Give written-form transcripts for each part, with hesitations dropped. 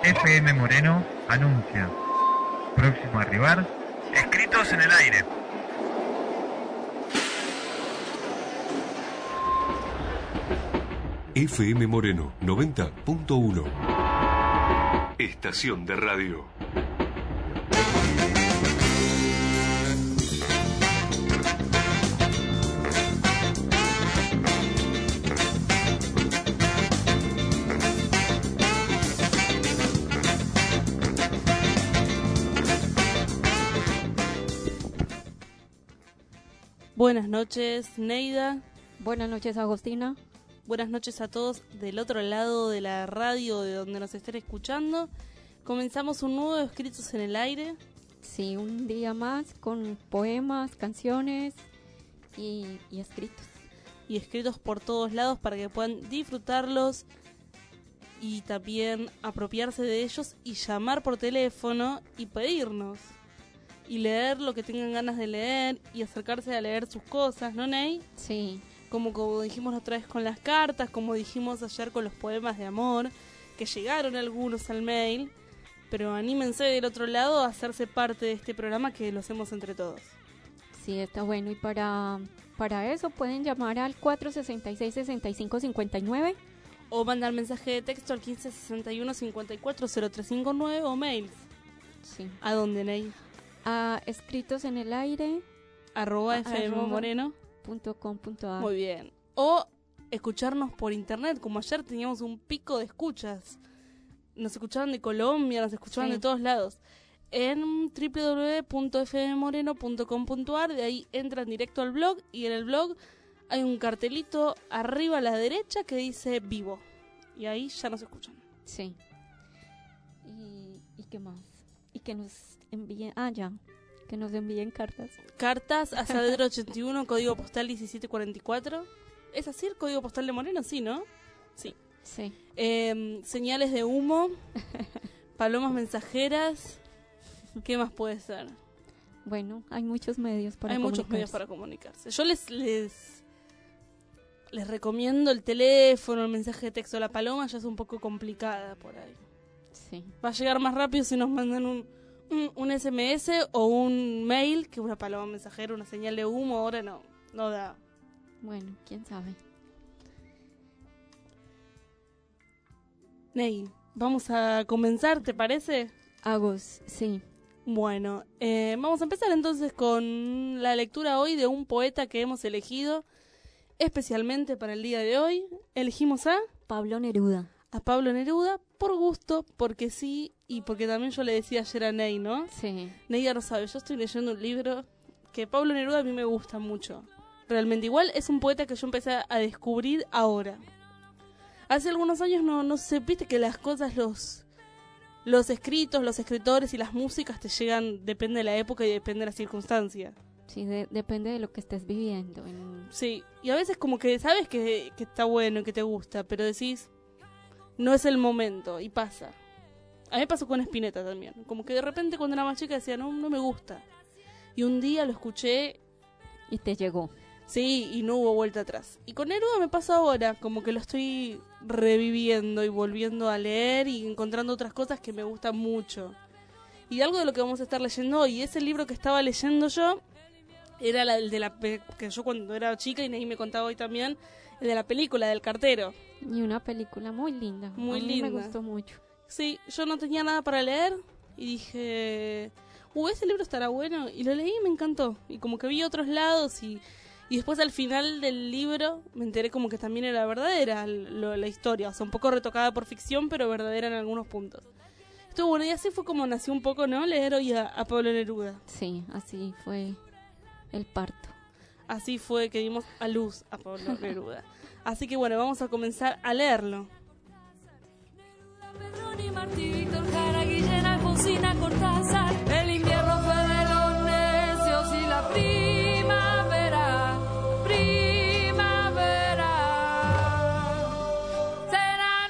FM Moreno anuncia. Próximo a arribar, Escritos en el Aire. FM Moreno 90.1. Estación de radio. Buenas noches, Neida. Buenas noches, Agostina. Buenas noches a todos del otro lado de la radio, de donde nos estén escuchando. Comenzamos un nuevo Escritos en el Aire. Sí, un día más con poemas, canciones y escritos. Y escritos por todos lados para que puedan disfrutarlos y también apropiarse de ellos y llamar por teléfono y pedirnos. Y leer lo que tengan ganas de leer y acercarse a leer sus cosas, ¿no, Ney? Sí. Como dijimos la otra vez con las cartas, como dijimos ayer con los poemas de amor, que llegaron algunos al mail, pero anímense del otro lado a hacerse parte de este programa que lo hacemos entre todos. Sí, está bueno. Y para eso pueden llamar al 466-6559 o mandar mensaje de texto al 1561-540359 o mails. Sí. ¿A dónde, Ney? A escritosenelaire @fmmoreno.com.ar. Muy bien. O escucharnos por internet, como ayer teníamos un pico de escuchas. Nos escuchaban de Colombia, nos escuchaban de todos lados. En www.fmmoreno.com.ar, de ahí entran directo al blog y en el blog hay un cartelito arriba a la derecha que dice vivo. Y ahí ya nos escuchan. Sí. ¿Y qué más? Y que nos envíen, que nos envíen cartas. Cartas a Saavedra 81, código postal 1744. ¿Es así el código postal de Moreno? Sí, ¿no? Sí. Sí. Señales de humo, palomas mensajeras. ¿Qué más puede ser? Bueno, hay muchos medios para comunicarse. Hay muchos medios para comunicarse. Yo les recomiendo el teléfono, el mensaje de texto. La paloma ya es un poco complicada por ahí. Sí. Va a llegar más rápido si nos mandan un SMS o un mail que una paloma mensajera, una señal de humo. Ahora no da. Bueno, quién sabe. Ney, vamos a comenzar, ¿te parece? Agos, sí. Bueno, vamos a empezar entonces con la lectura hoy de un poeta que hemos elegido especialmente para el día de hoy. Elegimos a Pablo Neruda. A Pablo Neruda, por gusto, porque sí, y porque también yo le decía ayer a Ney, ¿no? Sí. Ney ya lo sabe, yo estoy leyendo un libro que Pablo Neruda a mí me gusta mucho. Realmente, igual es un poeta que yo empecé a descubrir ahora. Hace algunos años no sé, viste que las cosas, los escritos, los escritores y las músicas te llegan, depende de la época y depende de la circunstancia. Sí, depende de lo que estés viviendo. Sí, y a veces como que sabes que está bueno y que te gusta, pero decís, no es el momento, y pasa. A mí me pasó con Spinetta también. Como que de repente cuando era más chica decía, no me gusta. Y un día lo escuché. Y te llegó. Sí, y no hubo vuelta atrás. Y con Neruda me pasa ahora, como que lo estoy reviviendo y volviendo a leer y encontrando otras cosas que me gustan mucho. Y algo de lo que vamos a estar leyendo hoy, ese libro que estaba leyendo yo, era el de que yo cuando era chica, y Ney me contaba hoy también, el de la película, del cartero. Y una película muy linda. Muy linda. Me gustó mucho. Sí, yo no tenía nada para leer y dije, ese libro estará bueno. Y lo leí y me encantó. Y como que vi otros lados y después al final del libro me enteré como que también era verdadera la historia. O sea, un poco retocada por ficción, pero verdadera en algunos puntos. Estuvo bueno y así fue como nació un poco, ¿no? Leer hoy a Pablo Neruda. Sí, así fue el parto. Así fue que dimos a luz a Pablo Neruda. Así que bueno, vamos a comenzar a leerlo. El invierno fue de los necios y la primavera será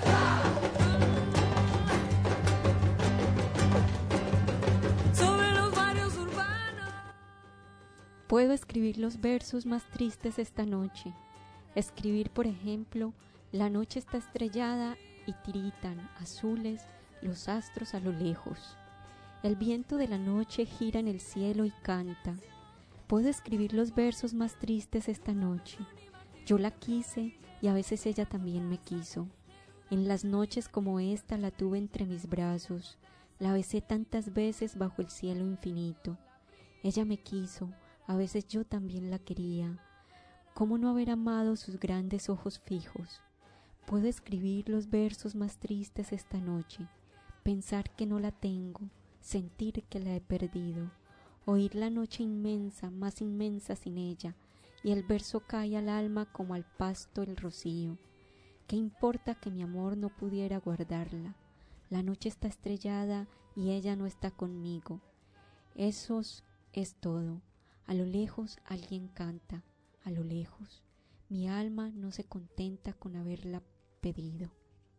sobre los barrios urbanos. Puedo escribir los versos más tristes esta noche. Escribir, por ejemplo, la noche está estrellada y tiritan, azules, los astros a lo lejos. El viento de la noche gira en el cielo y canta. Puedo escribir los versos más tristes esta noche. Yo la quise y a veces ella también me quiso. En las noches como esta la tuve entre mis brazos. La besé tantas veces bajo el cielo infinito. Ella me quiso, a veces yo también la quería. ¿Cómo no haber amado sus grandes ojos fijos? Puedo escribir los versos más tristes esta noche. Pensar que no la tengo, sentir que la he perdido. Oír la noche inmensa, más inmensa sin ella, y el verso cae al alma como al pasto el rocío. ¿Qué importa que mi amor no pudiera guardarla? La noche está estrellada y ella no está conmigo. Eso es todo. A lo lejos alguien canta. A lo lejos. Mi alma no se contenta con haberla pedido.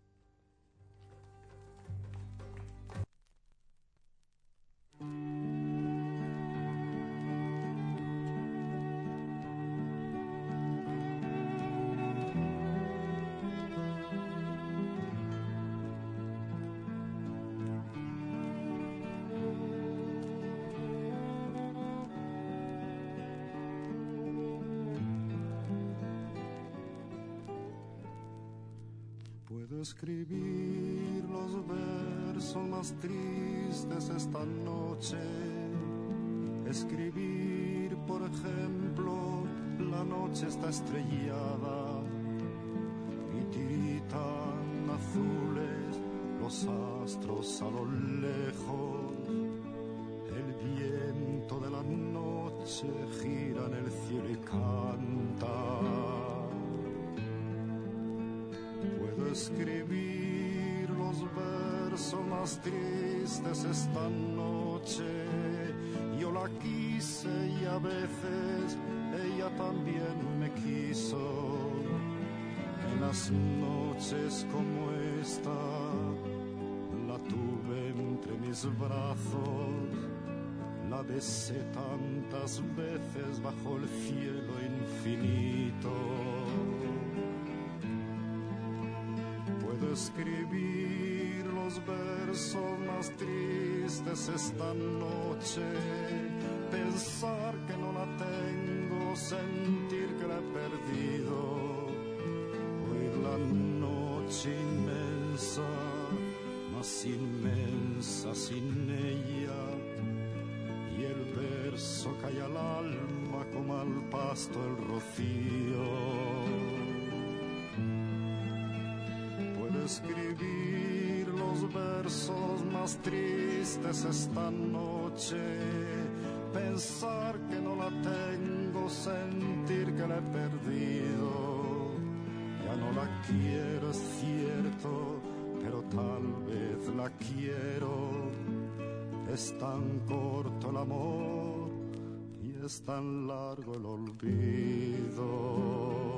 Puedo escribir los versos más tristes esta noche. Escribir, por ejemplo, la noche está estrellada y tiritan azules los astros a lo lejos. El viento de la noche gira en el cielo y canta. Puedo escribir los versos más tristes esta noche. Yo la quise y a veces ella también me quiso. En las noches como esta la tuve entre mis brazos. La besé tantas veces bajo el cielo infinito. Puedo escribir los versos más tristes esta noche. Pensar que no la tengo, sentir que la he perdido. Oír la noche inmensa, más inmensa sin ella. Y el verso cae al alma como al pasto el rocío. Puedo escribir los versos más tristes esta noche. Pensar que no la tengo, sentir que la he perdido. Ya no la quiero, es cierto, pero tal vez la quiero. Es tan corto el amor y es tan largo el olvido.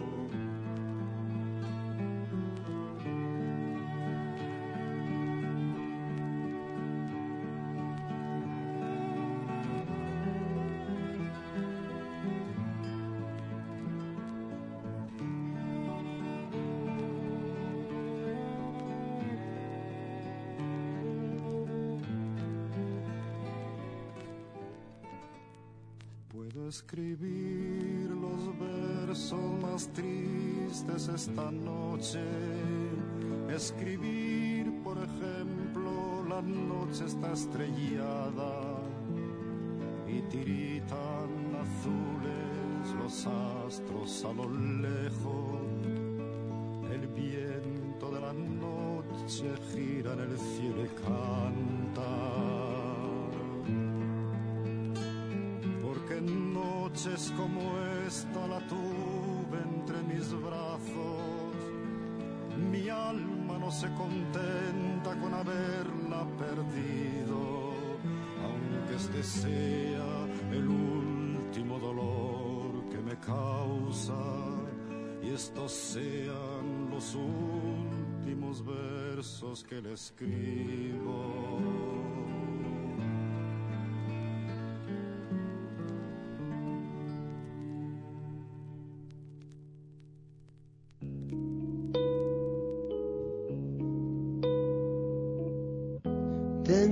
Escribir los versos más tristes esta noche. Escribir, por ejemplo, la noche está estrellada y tiritan azules los astros a lo lejos. El viento de la noche gira en el cielo y canta. Noches como esta la tuve entre mis brazos. Mi alma no se contenta con haberla perdido, aunque este sea el último dolor que me causa y estos sean los últimos versos que le escribo.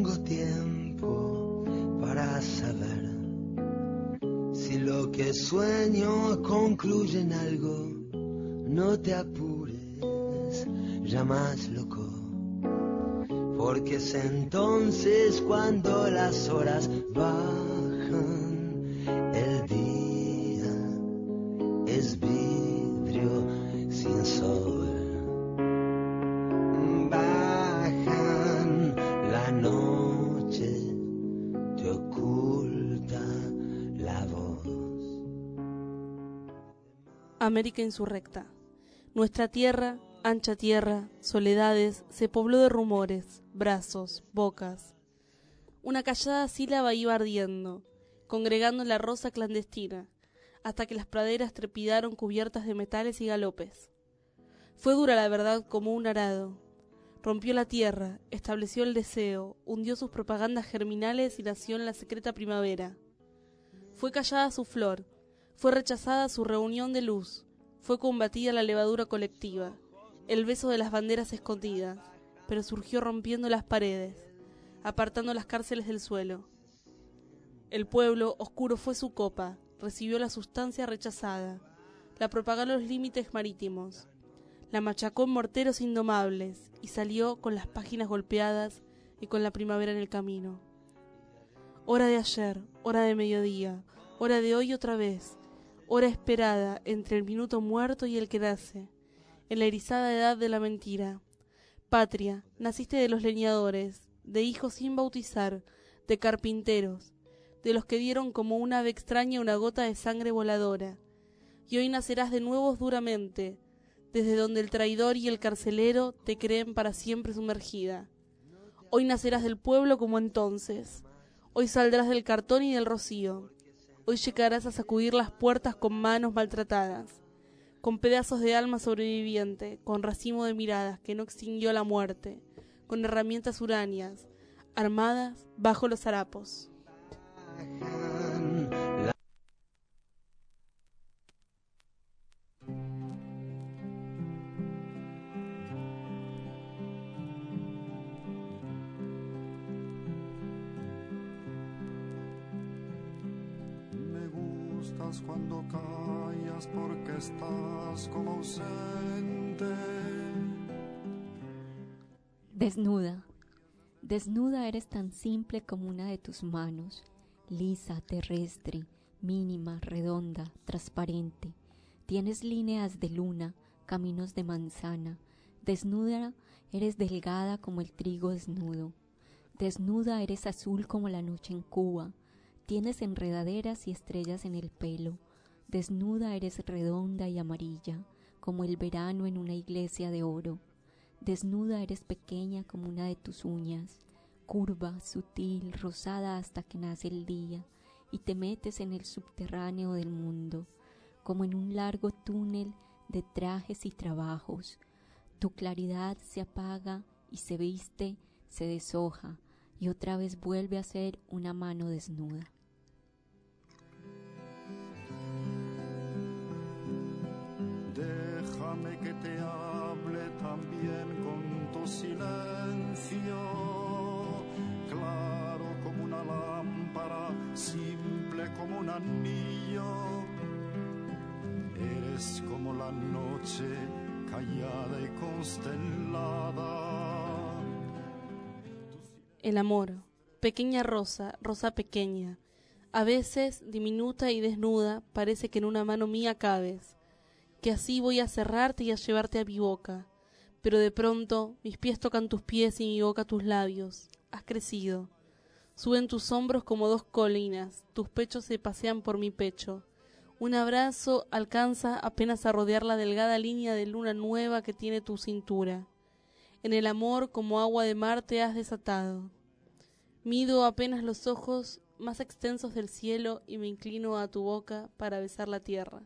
tengo tiempo para saber si lo que sueño concluye en algo. No te apures, ya más loco, porque es entonces cuando las horas bajan. El día es vidrio sin sol. Bajan, la noche te oculta la voz. América insurrecta. Nuestra tierra, ancha tierra, soledades, se pobló de rumores, brazos, bocas. Una callada sílaba iba ardiendo, congregando la rosa clandestina, hasta que las praderas trepidaron cubiertas de metales y galopes. Fue dura la verdad como un arado. Rompió la tierra, estableció el deseo, hundió sus propagandas germinales y nació en la secreta primavera. Fue callada su flor, fue rechazada su reunión de luz, fue combatida la levadura colectiva, el beso de las banderas escondidas, pero surgió rompiendo las paredes, apartando las cárceles del suelo. El pueblo oscuro fue su copa, recibió la sustancia rechazada, la propagó a los límites marítimos, la machacó en morteros indomables y salió con las páginas golpeadas y con la primavera en el camino. Hora de ayer, hora de mediodía, hora de hoy otra vez, hora esperada entre el minuto muerto y el que nace, en la erizada edad de la mentira. Patria, naciste de los leñadores, de hijos sin bautizar, de carpinteros, de los que dieron como un ave extraña una gota de sangre voladora, y hoy nacerás de nuevo duramente, desde donde el traidor y el carcelero te creen para siempre sumergida. Hoy nacerás del pueblo como entonces, hoy saldrás del cartón y del rocío, hoy llegarás a sacudir las puertas con manos maltratadas, con pedazos de alma sobreviviente, con racimo de miradas que no extinguió la muerte, con herramientas uráneas, armadas bajo los harapos. Cuando callas porque estás como ausente. Desnuda, desnuda eres tan simple como una de tus manos, lisa, terrestre, mínima, redonda, transparente. Tienes líneas de luna, caminos de manzana. Desnuda eres delgada como el trigo desnudo. Desnuda eres azul como la noche en Cuba. Tienes enredaderas y estrellas en el pelo. Desnuda eres redonda y amarilla, como el verano en una iglesia de oro. Desnuda eres pequeña como una de tus uñas, curva, sutil, rosada hasta que nace el día, y te metes en el subterráneo del mundo, como en un largo túnel de trajes y trabajos. Tu claridad se apaga y se viste, se deshoja, y otra vez vuelve a ser una mano desnuda. Déjame que te hable también con tu silencio, claro como una lámpara, simple como un anillo. Eres como la noche callada y constelada. El amor, pequeña rosa, rosa pequeña, a veces diminuta y desnuda, parece que en una mano mía cabes, que así voy a cerrarte y a llevarte a mi boca, pero de pronto mis pies tocan tus pies y mi boca tus labios. Has crecido, suben tus hombros como dos colinas, tus pechos se pasean por mi pecho. Un abrazo alcanza apenas a rodear la delgada línea de luna nueva que tiene tu cintura. En el amor como agua de mar te has desatado. Mido apenas los ojos más extensos del cielo y me inclino a tu boca para besar la tierra.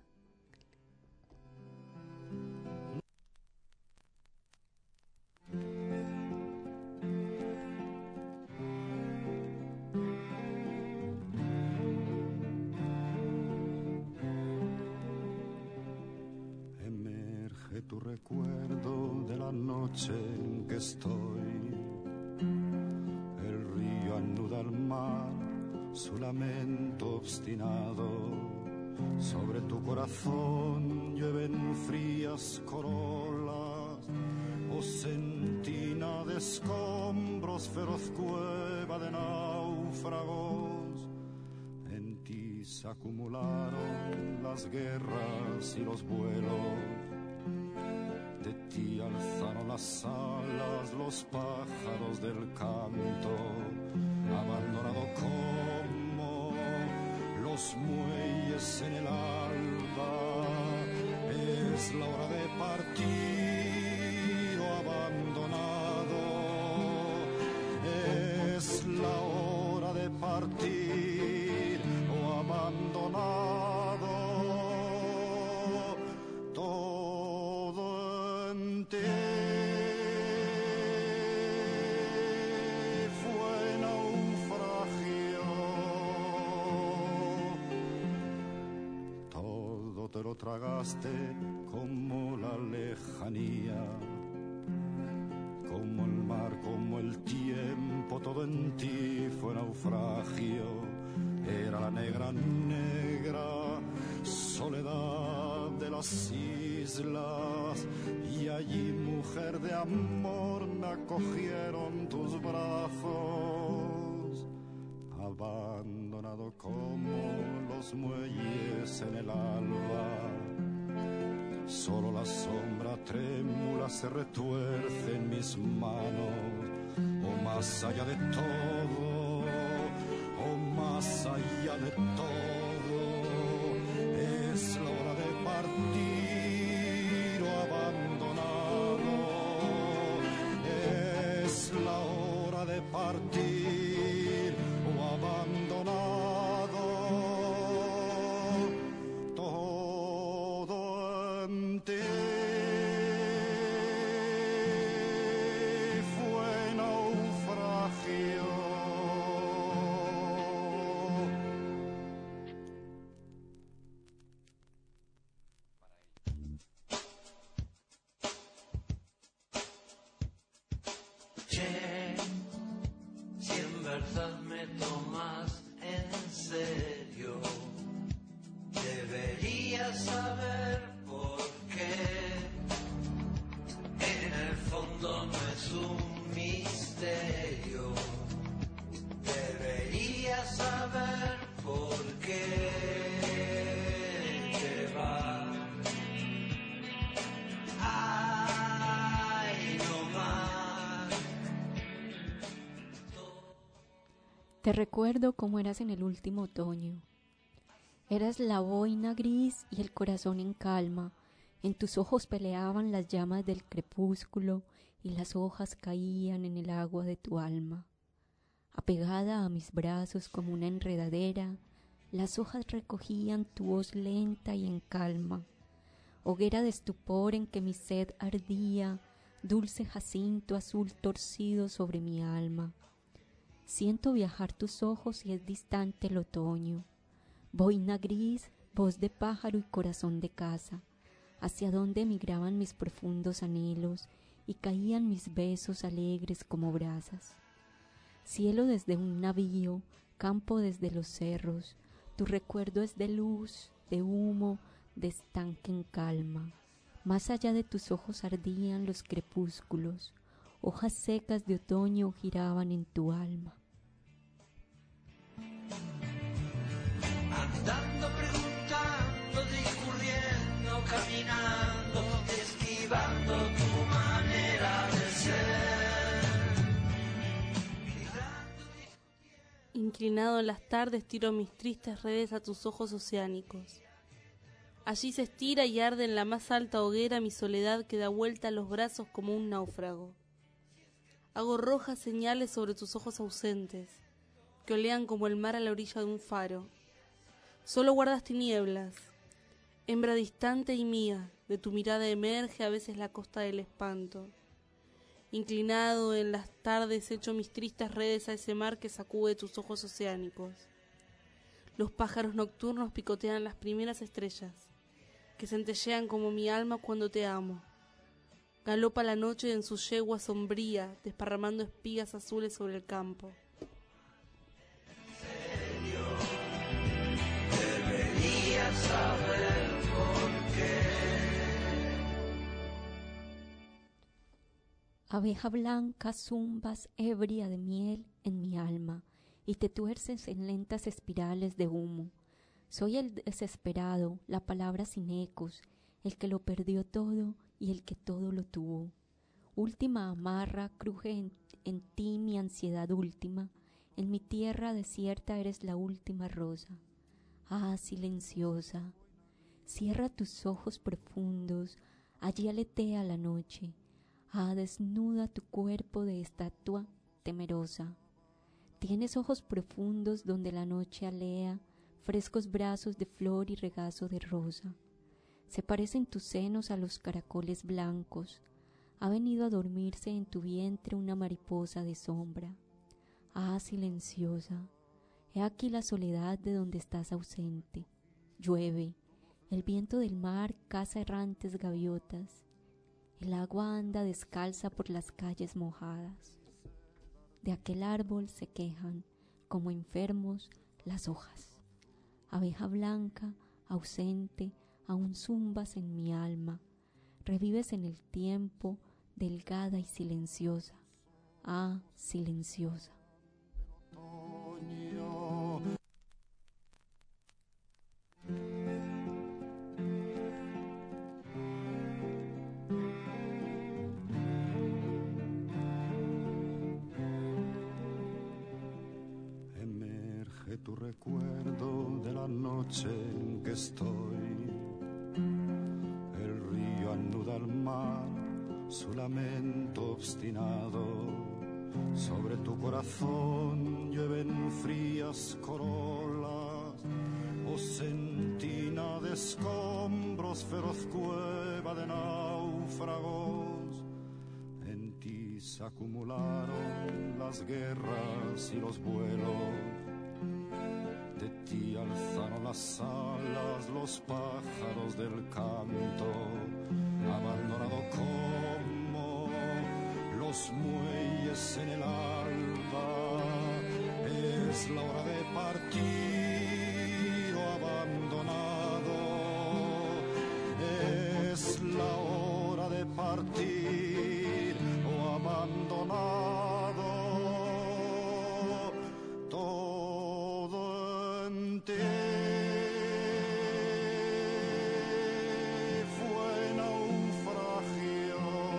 Emerge tu recuerdo de la noche en que estoy. El río su lamento obstinado. Sobre tu corazón llueven frías corolas, o sentina de escombros, feroz cueva de náufragos. En ti se acumularon las guerras y los vuelos, de ti alzaron las alas los pájaros del canto, abandonado como los muelles en el alba. Es la hora de partir, oh abandonado, es la hora de partir, oh abandonado. Todo en ti fue naufragio, todo te lo tragaste como la lejanía, como el mar, como el tiempo, todo en ti fue naufragio. Era la negra, negra soledad de las islas, y allí, mujer de amor, me acogieron tus brazos, abandonado como los muelles en el alba. Solo la sombra trémula se retuerce en mis manos, o más allá de todo, o más allá de todo, es la hora de partir, o abandonado, es la hora de partir, o abandonado. Todo en ti fue naufragio. Che, si en verdad me tomas en serio, deberías saber por qué. En el fondo no es un misterio, deberías saber por qué. Que va, ay, no más. Te recuerdo cómo eras en el último otoño. Eras la boina gris y el corazón en calma. En tus ojos peleaban las llamas del crepúsculo y las hojas caían en el agua de tu alma. Apegada a mis brazos como una enredadera, las hojas recogían tu voz lenta y en calma. Hoguera de estupor en que mi sed ardía, dulce jacinto azul torcido sobre mi alma. Siento viajar tus ojos y es distante el otoño. Boina gris, voz de pájaro y corazón de casa, hacia donde emigraban mis profundos anhelos y caían mis besos alegres como brasas. Cielo desde un navío, campo desde los cerros, tu recuerdo es de luz, de humo, de estanque en calma. Más allá de tus ojos ardían los crepúsculos, hojas secas de otoño giraban en tu alma. Andando, preguntando, discurriendo, caminando, esquivando tu manera de ser. Inclinado en las tardes tiro mis tristes redes a tus ojos oceánicos. Allí se estira y arde en la más alta hoguera mi soledad que da vuelta a los brazos como un náufrago. Hago rojas señales sobre tus ojos ausentes, que olean como el mar a la orilla de un faro. Solo guardas tinieblas, hembra distante y mía, de tu mirada emerge a veces la costa del espanto. Inclinado en las tardes echo mis tristes redes a ese mar que sacude tus ojos oceánicos. Los pájaros nocturnos picotean las primeras estrellas, que centellean como mi alma cuando te amo. Galopa la noche en su yegua sombría, desparramando espigas azules sobre el campo. Serio, saber por qué. Abeja blanca, zumbas ebria de miel en mi alma y te tuerces en lentas espirales de humo. Soy el desesperado, la palabra sin ecos, el que lo perdió todo y el que todo lo tuvo. Última amarra, cruje en ti mi ansiedad última, en mi tierra desierta eres la última rosa. Ah, silenciosa, cierra tus ojos profundos, allí aletea la noche. Ah, desnuda tu cuerpo de estatua temerosa. Tienes ojos profundos donde la noche alea, frescos brazos de flor y regazo de rosa. Se parecen tus senos a los caracoles blancos. Ha venido a dormirse en tu vientre una mariposa de sombra. Ah, silenciosa, he aquí la soledad de donde estás ausente. Llueve, el viento del mar caza errantes gaviotas. El agua anda descalza por las calles mojadas. De aquel árbol se quejan, como enfermos, las hojas. Abeja blanca, ausente, aún zumbas en mi alma. Revives en el tiempo, delgada y silenciosa. Ah, silenciosa. Emerge tu recuerdo de la noche en que estoy. El río anuda al mar su lamento obstinado. Sobre tu corazón llueven frías corolas, o sentina de escombros, feroz cueva de náufragos. En ti se acumularon las guerras y los vuelos, de ti alzaron las alas los pájaros del canto, abandonado como los muelles en el alba. Es la hora de partir o abandonado, es la hora de partir o abandonado. Todo en ti fue naufragio,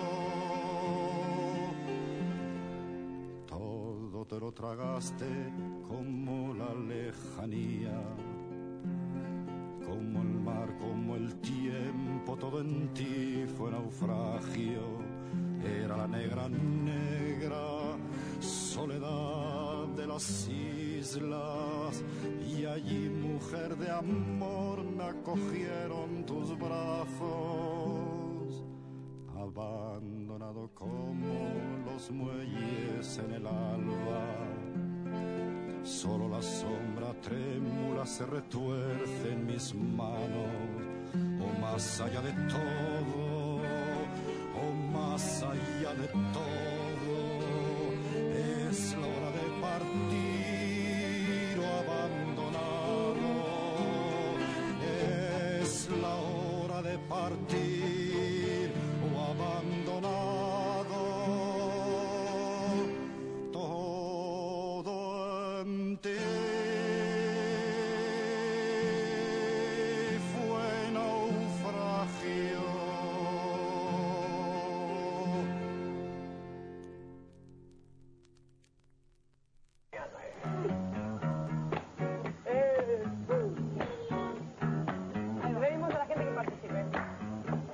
todo te lo tragaste como la lejanía, como el mar, como el tiempo, todo en ti fue naufragio. Era la negra, negra soledad de las islas, y allí, mujer de amor, me acogieron tus brazos. Abandonado como los muelles en el alba, solo la sombra trémula se retuerce en mis manos. O más allá de todo, o más allá de todo, es la hora de partir o abandonado, es la hora de partir o abandonado. Todo en ti fue naufragio. Pedimos a la gente que participe.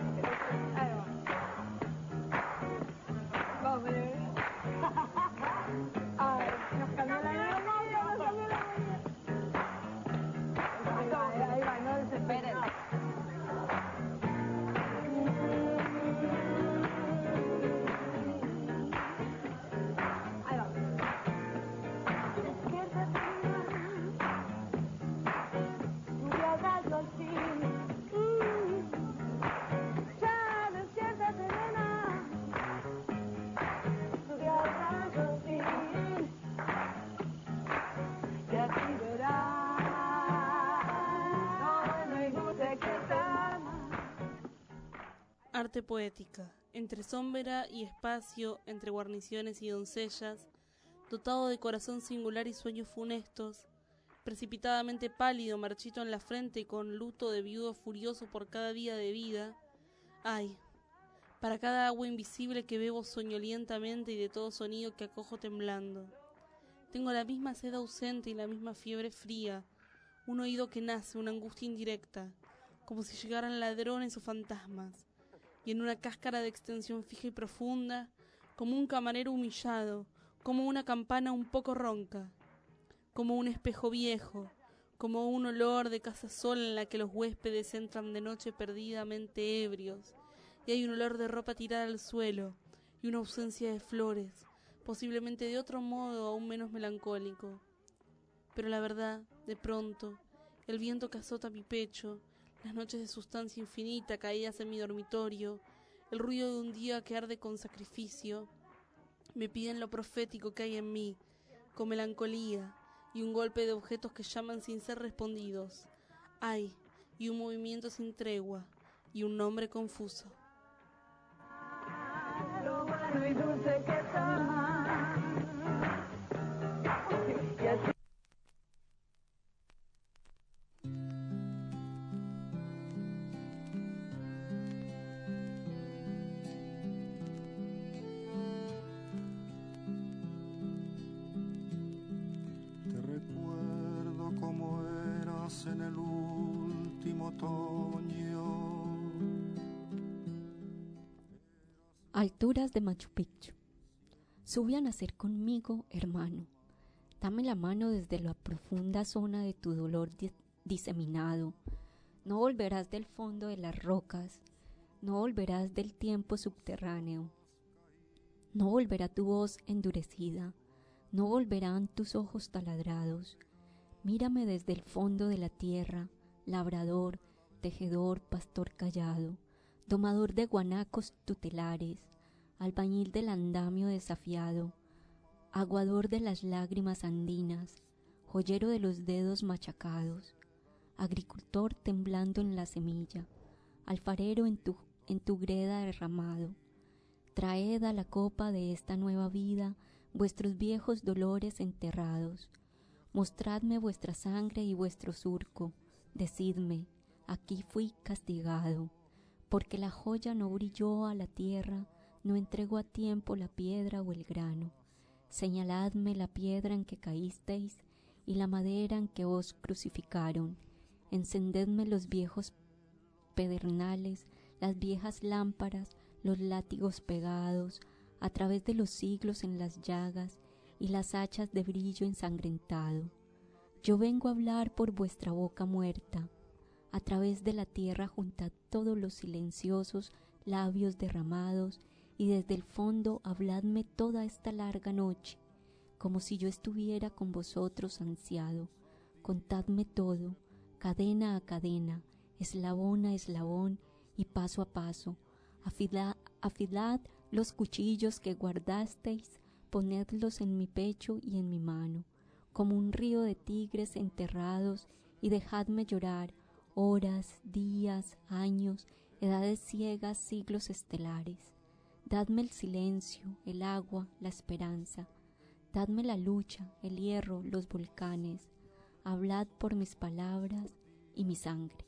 arte poética, entre sombra y espacio, entre guarniciones y doncellas, dotado de corazón singular y sueños funestos, precipitadamente pálido, marchito en la frente y con luto de viudo furioso por cada día de vida. Ay, para cada agua invisible que bebo soñolientamente y de todo sonido que acojo temblando. Tengo la misma sed ausente y la misma fiebre fría, un oído que nace, una angustia indirecta, como si llegaran ladrones o fantasmas, y en una cáscara de extensión fija y profunda, como un camarero humillado, como una campana un poco ronca, como un espejo viejo, como un olor de casa sola en la que los huéspedes entran de noche perdidamente ebrios, y hay un olor de ropa tirada al suelo, y una ausencia de flores, posiblemente de otro modo aún menos melancólico. Pero la verdad, de pronto, el viento que azota mi pecho, las noches de sustancia infinita caídas en mi dormitorio, el ruido de un día que arde con sacrificio, me piden lo profético que hay en mí, con melancolía, y un golpe de objetos que llaman sin ser respondidos. Ay, y un movimiento sin tregua, y un nombre confuso. Lo bueno y dulce que está. Y así. Te recuerdo como eras en el último otoño. Alturas de Machu Picchu. Sube a nacer conmigo, hermano. Dame la mano desde la profunda zona de tu dolor diseminado. No volverás del fondo de las rocas. No volverás del tiempo subterráneo. No volverá tu voz endurecida. No volverán tus ojos taladrados. Mírame desde el fondo de la tierra, labrador, tejedor, pastor callado, domador de guanacos tutelares, albañil del andamio desafiado, aguador de las lágrimas andinas, joyero de los dedos machacados, agricultor temblando en la semilla, alfarero en tu greda derramado. Traed a la copa de esta nueva vida vuestros viejos dolores enterrados. Mostradme vuestra sangre y vuestro surco. Decidme, aquí fui castigado, porque la joya no brilló a la tierra, no entregó a tiempo la piedra o el grano. Señaladme la piedra en que caísteis y la madera en que os crucificaron. Encendedme los viejos pedernales, las viejas lámparas, los látigos pegados, a través de los siglos en las llagas y las hachas de brillo ensangrentado. Yo vengo a hablar por vuestra boca muerta, a través de la tierra juntad todos los silenciosos labios derramados, y desde el fondo habladme toda esta larga noche, como si yo estuviera con vosotros ansiado. Contadme todo, cadena a cadena, eslabón a eslabón y paso a paso. Afilad los cuchillos que guardasteis, ponedlos en mi pecho y en mi mano, como un río de tigres enterrados, y dejadme llorar horas, días, años, edades ciegas, siglos estelares. Dadme el silencio, el agua, la esperanza. Dadme la lucha, el hierro, los volcanes. Hablad por mis palabras y mi sangre.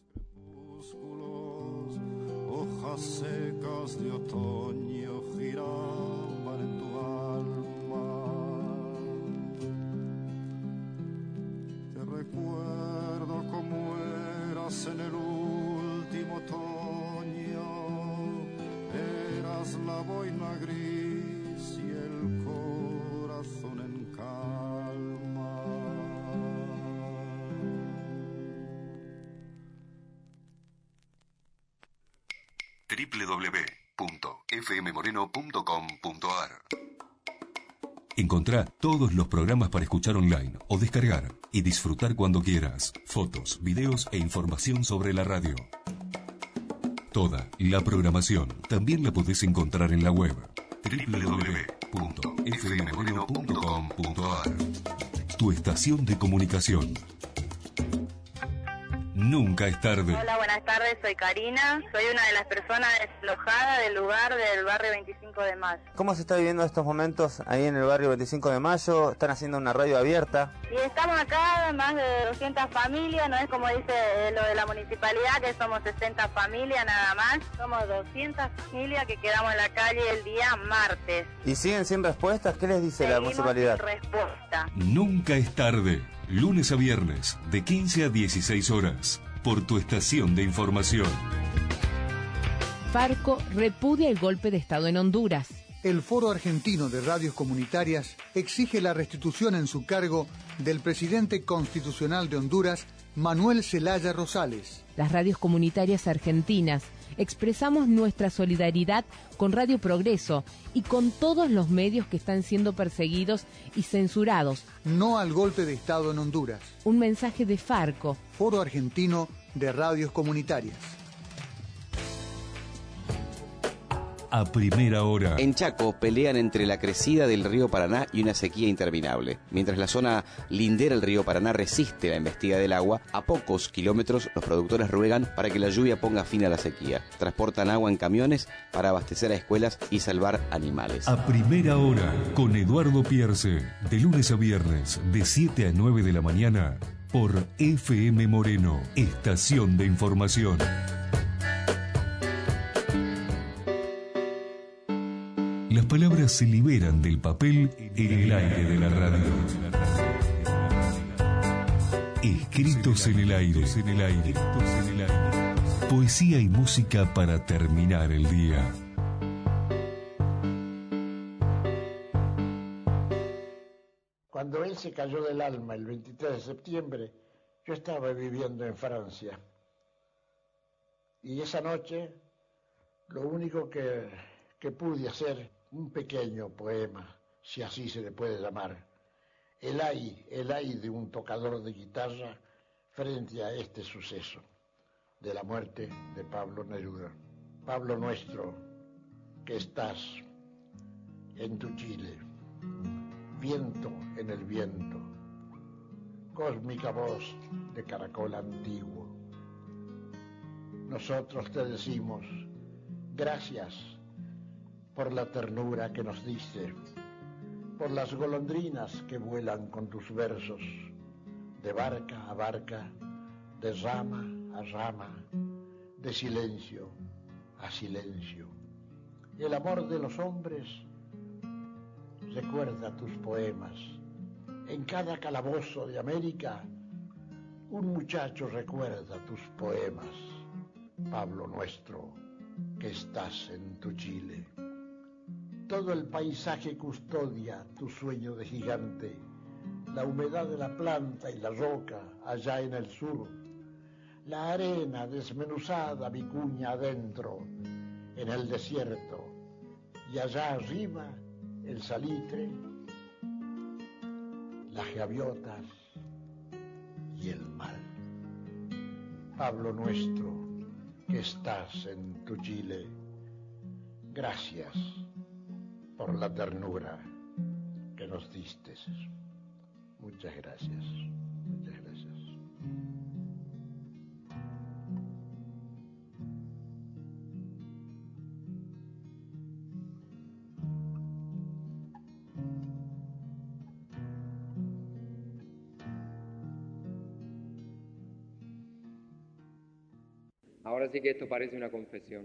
Hojas secas de otoño giraban en tu alma. Te recuerdo como eras en el último otoño. Eras la boina gris y el corazón en calma. www.fmmoreno.com.ar. Encontrá todos los programas para escuchar online o descargar y disfrutar cuando quieras. Fotos, videos e información sobre la radio. Toda la programación también la podés encontrar en la web www.fmmoreno.com.ar. Tu estación de comunicación. Nunca es tarde. Hola, buenas tardes, soy Karina. Soy una de las personas desalojadas del lugar del barrio 25 de Mayo. ¿Cómo se está viviendo estos momentos ahí en el barrio 25 de Mayo? ¿Están haciendo una radio abierta? Y estamos acá, más de 200 familias, no es como dice lo de la municipalidad, que somos 60 familias nada más. Somos 200 familias que quedamos en la calle el día martes. ¿Y siguen sin respuestas? ¿Qué les dice la Seguimos municipalidad? sin respuesta. Nunca es tarde. Lunes a viernes, de 15 a 16 horas, por tu estación de información. Farco repudia el golpe de Estado en Honduras. El Foro Argentino de Radios Comunitarias exige la restitución en su cargo del presidente constitucional de Honduras, Manuel Zelaya Rosales. Las radios comunitarias argentinas expresamos nuestra solidaridad con Radio Progreso y con todos los medios que están siendo perseguidos y censurados. No al golpe de Estado en Honduras. Un mensaje de Farco. Foro Argentino de Radios Comunitarias. A primera hora. En Chaco pelean entre la crecida del río Paraná y una sequía interminable. Mientras la zona lindera al río Paraná resiste la embestida del agua, a pocos kilómetros los productores ruegan para que la lluvia ponga fin a la sequía. Transportan agua en camiones para abastecer a escuelas y salvar animales. A primera hora, con Eduardo Pierce, de lunes a viernes, de 7 a 9 de la mañana, por FM Moreno, estación de información. Las palabras se liberan del papel en el aire de la radio. Escritos en el aire. Poesía y música para terminar el día. Cuando él se cayó del alma el 23 de septiembre, yo estaba viviendo en Francia. Y esa noche, lo único que pude hacer, un pequeño poema, si así se le puede llamar, el ay de un tocador de guitarra frente a este suceso de la muerte de Pablo Neruda. Pablo nuestro, que estás en tu Chile, viento en el viento, cósmica voz de caracol antiguo. Nosotros te decimos gracias por la ternura que nos diste, por las golondrinas que vuelan con tus versos, de barca a barca, de rama a rama, de silencio a silencio. El amor de los hombres recuerda tus poemas. En cada calabozo de América, un muchacho recuerda tus poemas. Pablo nuestro, que estás en tu Chile. Todo el paisaje custodia tu sueño de gigante, la humedad de la planta y la roca allá en el sur, la arena desmenuzada vicuña adentro en el desierto, y allá arriba el salitre, las gaviotas y el mar. Pablo nuestro, que estás en tu Chile, gracias por la ternura que nos diste. Muchas gracias, muchas gracias. Ahora sí que esto parece una confesión.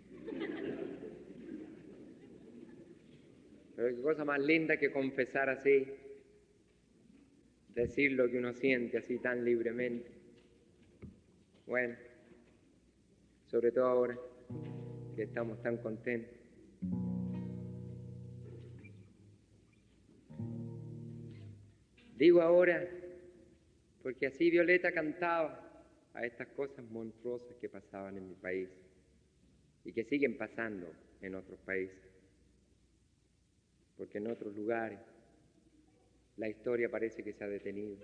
Pero qué cosa más linda que confesar así, decir lo que uno siente así tan libremente. Bueno, sobre todo ahora que estamos tan contentos. Digo ahora porque así Violeta cantaba a estas cosas monstruosas que pasaban en mi país y que siguen pasando en otros países. Porque en otros lugares la historia parece que se ha detenido.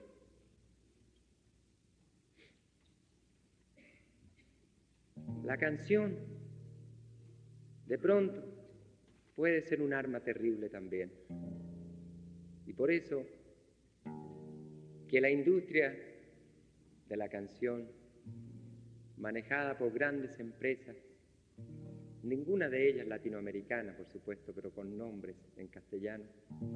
La canción, de pronto, puede ser un arma terrible también. Y por eso, que la industria de la canción manejada por grandes empresas, ninguna de ellas latinoamericana, por supuesto, pero con nombres en castellano.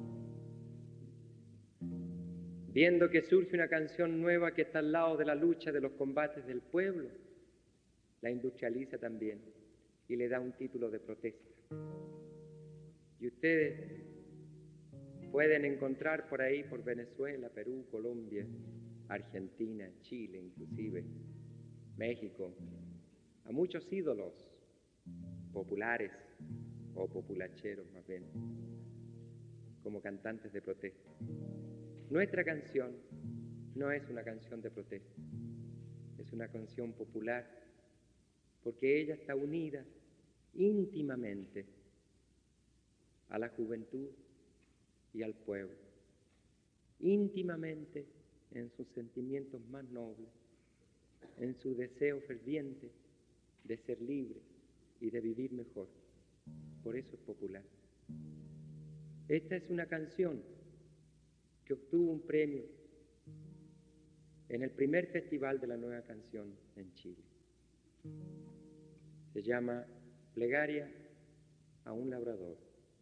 Viendo que surge una canción nueva que está al lado de la lucha de los combates del pueblo, la industrializa también y le da un título de protesta. Y ustedes pueden encontrar por ahí, por Venezuela, Perú, Colombia, Argentina, Chile, inclusive México, a muchos ídolos populares o populacheros más bien, como cantantes de protesta. Nuestra canción no es una canción de protesta, es una canción popular, porque ella está unida íntimamente a la juventud y al pueblo, íntimamente en sus sentimientos más nobles, en su deseo ferviente de ser libre y de vivir mejor. Por eso es popular. Esta es una canción que obtuvo un premio en el primer Festival de la Nueva Canción en Chile. Se llama Plegaria a un labrador.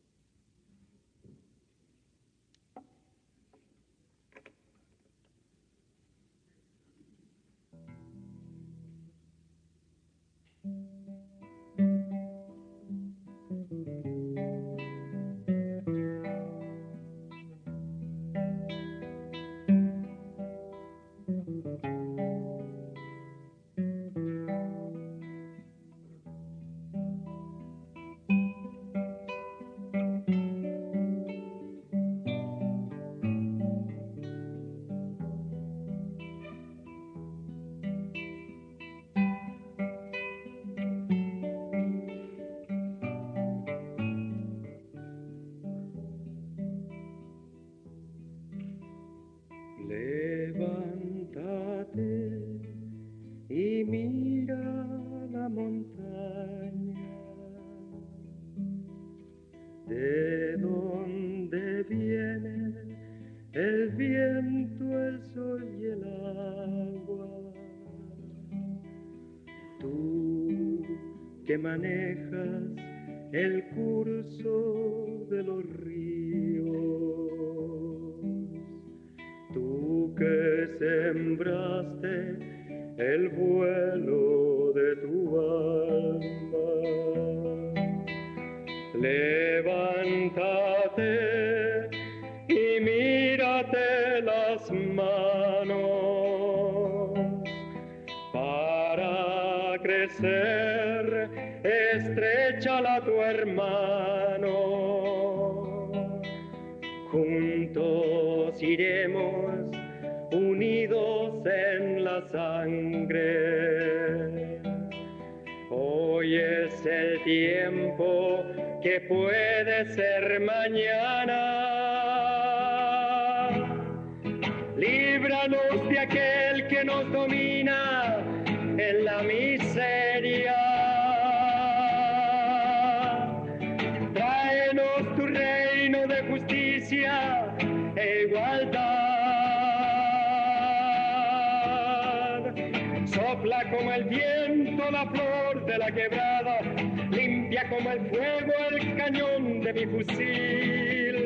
Manejas el curso de los ríos, tú que sembraste el vuelo de tu alma, levántate y mírate las manos para crecer. Estréchala a tu hermano, juntos iremos unidos en la sangre. Hoy es el tiempo que puede ser mañana. Líbranos de aquel que nos domina en la miseria. E igualdad, sopla como el viento la flor de la quebrada, limpia como el fuego el cañón de mi fusil.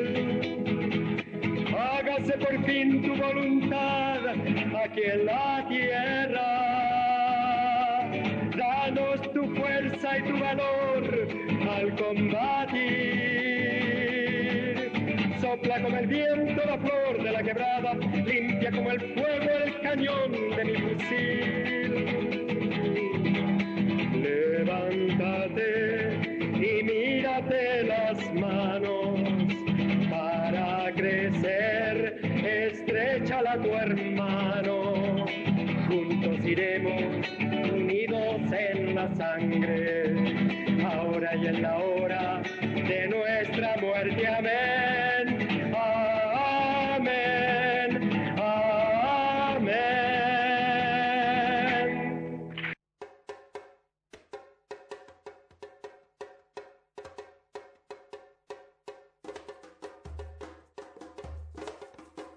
Hágase por fin tu voluntad aquí en la tierra, danos tu fuerza y tu valor al combatir. Sopla como el viento la flor de la quebrada, limpia como el fuego el cañón de mi fusil. Levántate y mírate las manos para crecer, estréchala a tu hermano. Juntos iremos unidos en la sangre, ahora y en la hora de nuestra muerte. Amén.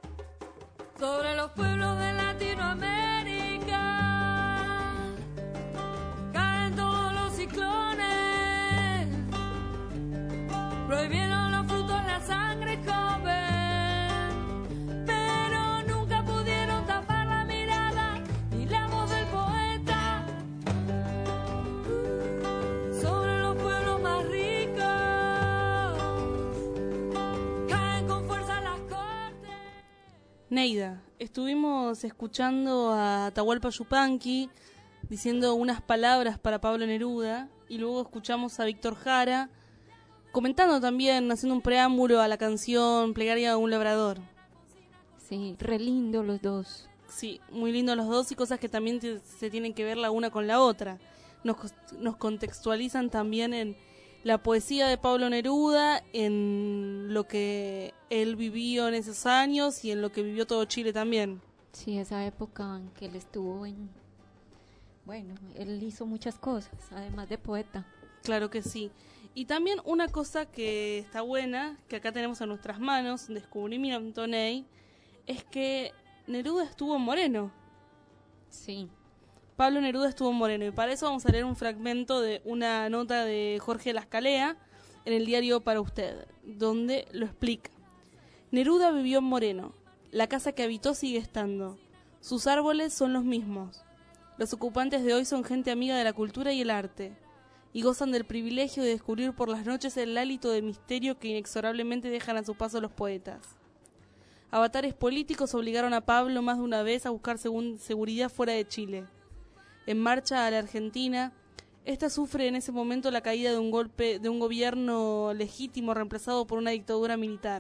Sobre los pueblos de Latinoamérica vieron los frutos en la sangre joven, pero nunca pudieron tapar la mirada ni la voz del poeta sobre los pueblos más ricos. Caen con fuerza las cortes. Neida, estuvimos escuchando a Atahualpa Yupanqui diciendo unas palabras para Pablo Neruda, y luego escuchamos a Víctor Jara comentando también, haciendo un preámbulo a la canción Plegaria a un labrador. Sí, re lindo los dos. Sí, muy lindos los dos, y cosas que también se tienen que ver la una con la otra. Nos contextualizan también en la poesía de Pablo Neruda, en lo que él vivió en esos años y en lo que vivió todo Chile también. Sí, esa época en que él estuvo en... Bueno, él hizo muchas cosas, además de poeta. Claro que sí. Y también una cosa que está buena, que acá tenemos en nuestras manos, un descubrimiento, Ney, es que Neruda estuvo en Moreno. Sí. Pablo Neruda estuvo en Moreno, y para eso vamos a leer un fragmento de una nota de Jorge Lascalea en el diario Para Usted, donde lo explica. Neruda vivió en Moreno. La casa que habitó sigue estando. Sus árboles son los mismos. Los ocupantes de hoy son gente amiga de la cultura y el arte, y gozan del privilegio de descubrir por las noches el hálito de misterio que inexorablemente dejan a su paso los poetas. Avatares políticos obligaron a Pablo más de una vez a buscar seguridad fuera de Chile. En marcha a la Argentina, esta sufre en ese momento la caída de un gobierno legítimo reemplazado por una dictadura militar.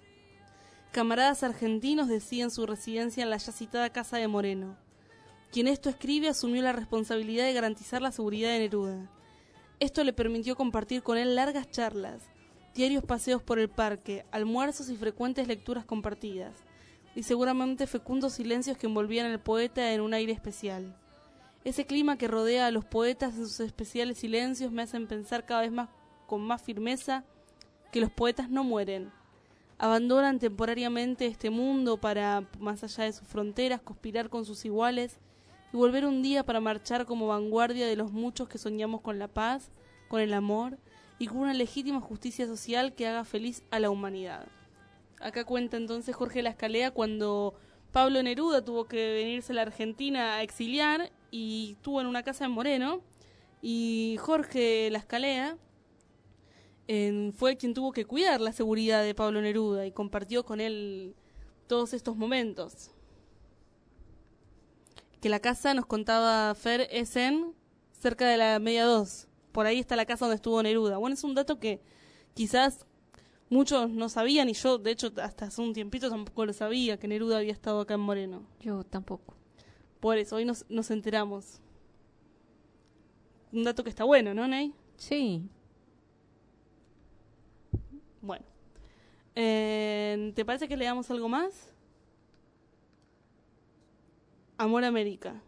Camaradas argentinos deciden su residencia en la ya citada casa de Moreno. Quien esto escribe asumió la responsabilidad de garantizar la seguridad de Neruda. Esto le permitió compartir con él largas charlas, diarios paseos por el parque, almuerzos y frecuentes lecturas compartidas, y seguramente fecundos silencios que envolvían al poeta en un aire especial. Ese clima que rodea a los poetas en sus especiales silencios me hacen pensar cada vez más con más firmeza que los poetas no mueren. Abandonan temporariamente este mundo para, más allá de sus fronteras, conspirar con sus iguales y volver un día para marchar como vanguardia de los muchos que soñamos con la paz, con el amor y con una legítima justicia social que haga feliz a la humanidad. Acá cuenta entonces Jorge Lascalea cuando Pablo Neruda tuvo que venirse a la Argentina a exiliar y estuvo en una casa en Moreno, y Jorge Lascalea fue quien tuvo que cuidar la seguridad de Pablo Neruda y compartió con él todos estos momentos. Que la casa, nos contaba Fer, es en cerca de la Media 2. Por ahí está la casa donde estuvo Neruda. Bueno, es un dato que quizás muchos no sabían, y yo, de hecho, hasta hace un tiempito tampoco lo sabía, que Neruda había estado acá en Moreno. Yo tampoco. Por eso, hoy nos enteramos. Un dato que está bueno, ¿no, Ney? Sí. Bueno. ¿Te parece que leamos algo más? Amor América.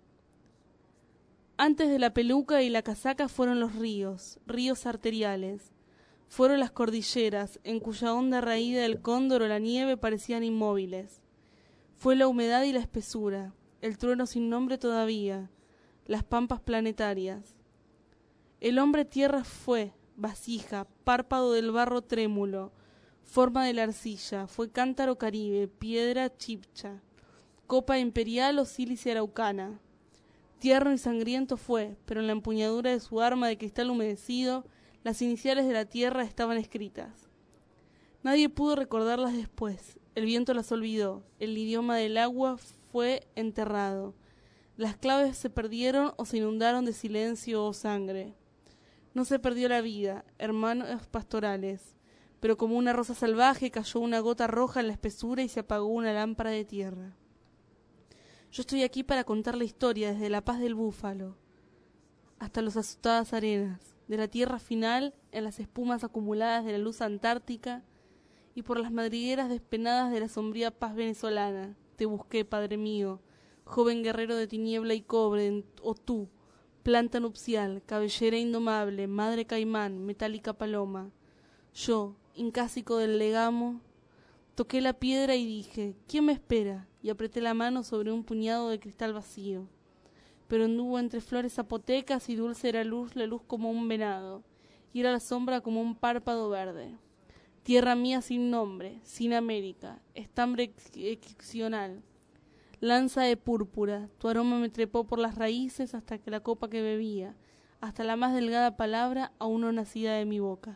Antes de la peluca y la casaca fueron los ríos arteriales. Fueron las cordilleras, en cuya honda raída del cóndor o la nieve parecían inmóviles. Fue la humedad y la espesura, el trueno sin nombre todavía, las pampas planetarias. El hombre tierra fue, vasija, párpado del barro trémulo, forma de la arcilla, fue cántaro caribe, piedra chipcha, copa imperial o sílice araucana. Tierno y sangriento fue, pero en la empuñadura de su arma de cristal humedecido, las iniciales de la tierra estaban escritas. Nadie pudo recordarlas después, el viento las olvidó, el idioma del agua fue enterrado. Las claves se perdieron o se inundaron de silencio o sangre. No se perdió la vida, hermanos pastorales, pero como una rosa salvaje cayó una gota roja en la espesura y se apagó una lámpara de tierra. Yo estoy aquí para contar la historia desde la paz del búfalo hasta las asustadas arenas, de la tierra final en las espumas acumuladas de la luz antártica y por las madrigueras despenadas de la sombría paz venezolana. Te busqué, Padre mío, joven guerrero de tiniebla y cobre, o tú, planta nupcial, cabellera indomable, madre caimán, metálica paloma. Yo, incásico del legamo, toqué la piedra y dije, ¿quién me espera? Y apreté la mano sobre un puñado de cristal vacío. Pero anduvo entre flores zapotecas y dulce era la luz como un venado, y era la sombra como un párpado verde. Tierra mía sin nombre, sin América, estambre excepcional, lanza de púrpura, tu aroma me trepó por las raíces hasta que la copa que bebía, hasta la más delgada palabra aún no nacida de mi boca.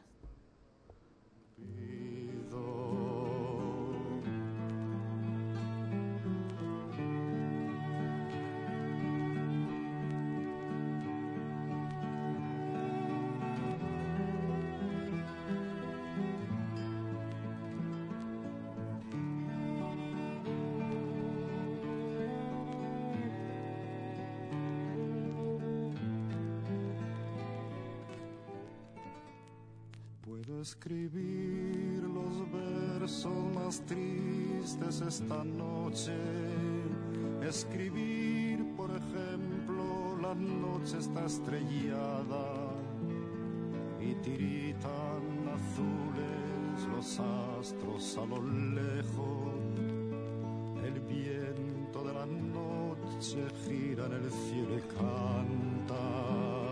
Escribir los versos más tristes esta noche, escribir, por ejemplo, la noche está estrellada y tiritan azules los astros a lo lejos, el viento de la noche gira en el cielo y canta.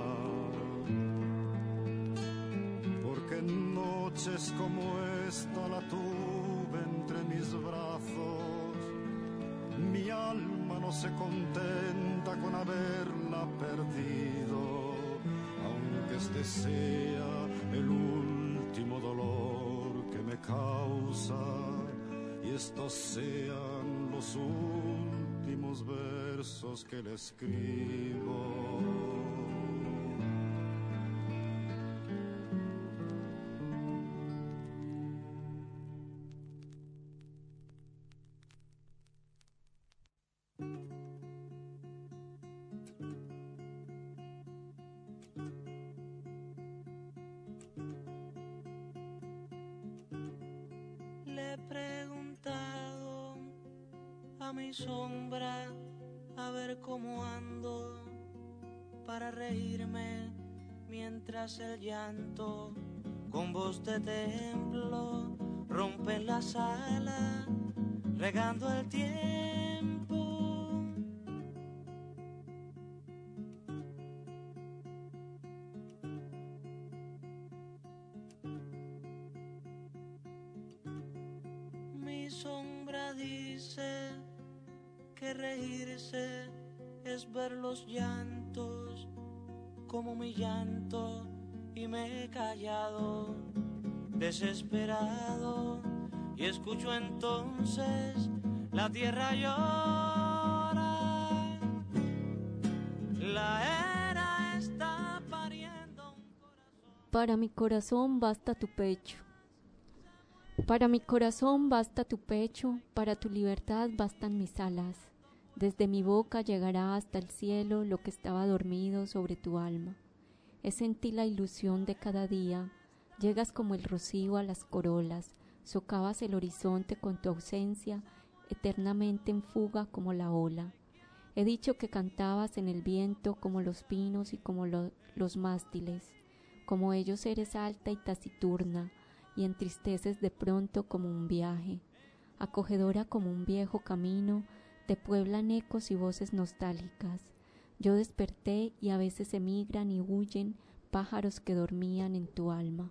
Noches como esta la tuve entre mis brazos, mi alma no se contenta con haberla perdido, aunque este sea el último dolor que me causa y estos sean los últimos versos que le escribo. Le he preguntado a mi sombra a ver cómo ando para reírme mientras el llanto con voz de templo rompe en la sala regando el tiempo. Mi sombra dice que reírse es ver los llantos como mi llanto y me he callado desesperado y escucho entonces la tierra llora, la era está pariendo un corazón. Para mi corazón basta tu pecho. Para mi corazón basta tu pecho, para tu libertad bastan mis alas. Desde mi boca llegará hasta el cielo lo que estaba dormido sobre tu alma. Es en ti la ilusión de cada día, llegas como el rocío a las corolas, socavas el horizonte con tu ausencia, eternamente en fuga como la ola. He dicho que cantabas en el viento como los pinos y como los mástiles, como ellos eres alta y taciturna, y entristeces de pronto como un viaje, acogedora como un viejo camino, te pueblan ecos y voces nostálgicas. Yo desperté y a veces emigran y huyen pájaros que dormían en tu alma.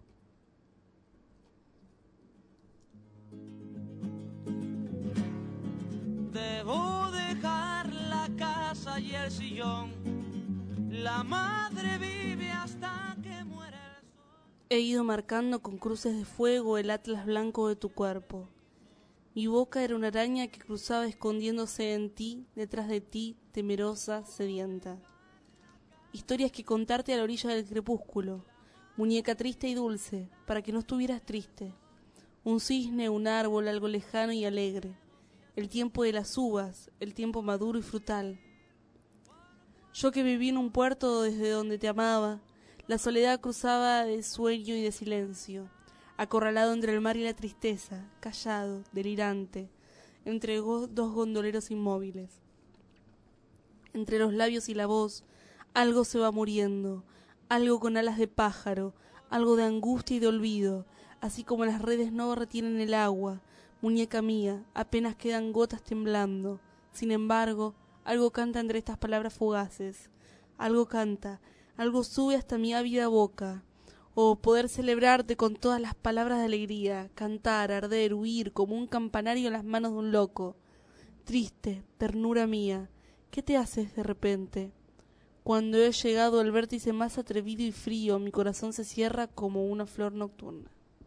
Debo dejar la casa y el sillón, la madre vive hasta que muere el sol. He ido marcando con cruces de fuego el atlas blanco de tu cuerpo. Mi boca era una araña que cruzaba escondiéndose en ti, detrás de ti, temerosa, sedienta. Historias que contarte a la orilla del crepúsculo, muñeca triste y dulce, para que no estuvieras triste. Un cisne, un árbol, algo lejano y alegre. El tiempo de las uvas, el tiempo maduro y frutal. Yo que viví en un puerto desde donde te amaba, la soledad cruzaba de sueño y de silencio. Acorralado entre el mar y la tristeza, callado, delirante, entre dos gondoleros inmóviles. Entre los labios y la voz, algo se va muriendo, algo con alas de pájaro, algo de angustia y de olvido, así como las redes no retienen el agua, muñeca mía, apenas quedan gotas temblando. Sin embargo, algo canta entre estas palabras fugaces, algo canta, algo sube hasta mi ávida boca. O poder celebrarte con todas las palabras de alegría, cantar, arder, huir como un campanario en las manos de un loco. Triste, ternura mía, ¿qué te haces de repente? Cuando he llegado al vértice más atrevido y frío, mi corazón se cierra como una flor nocturna.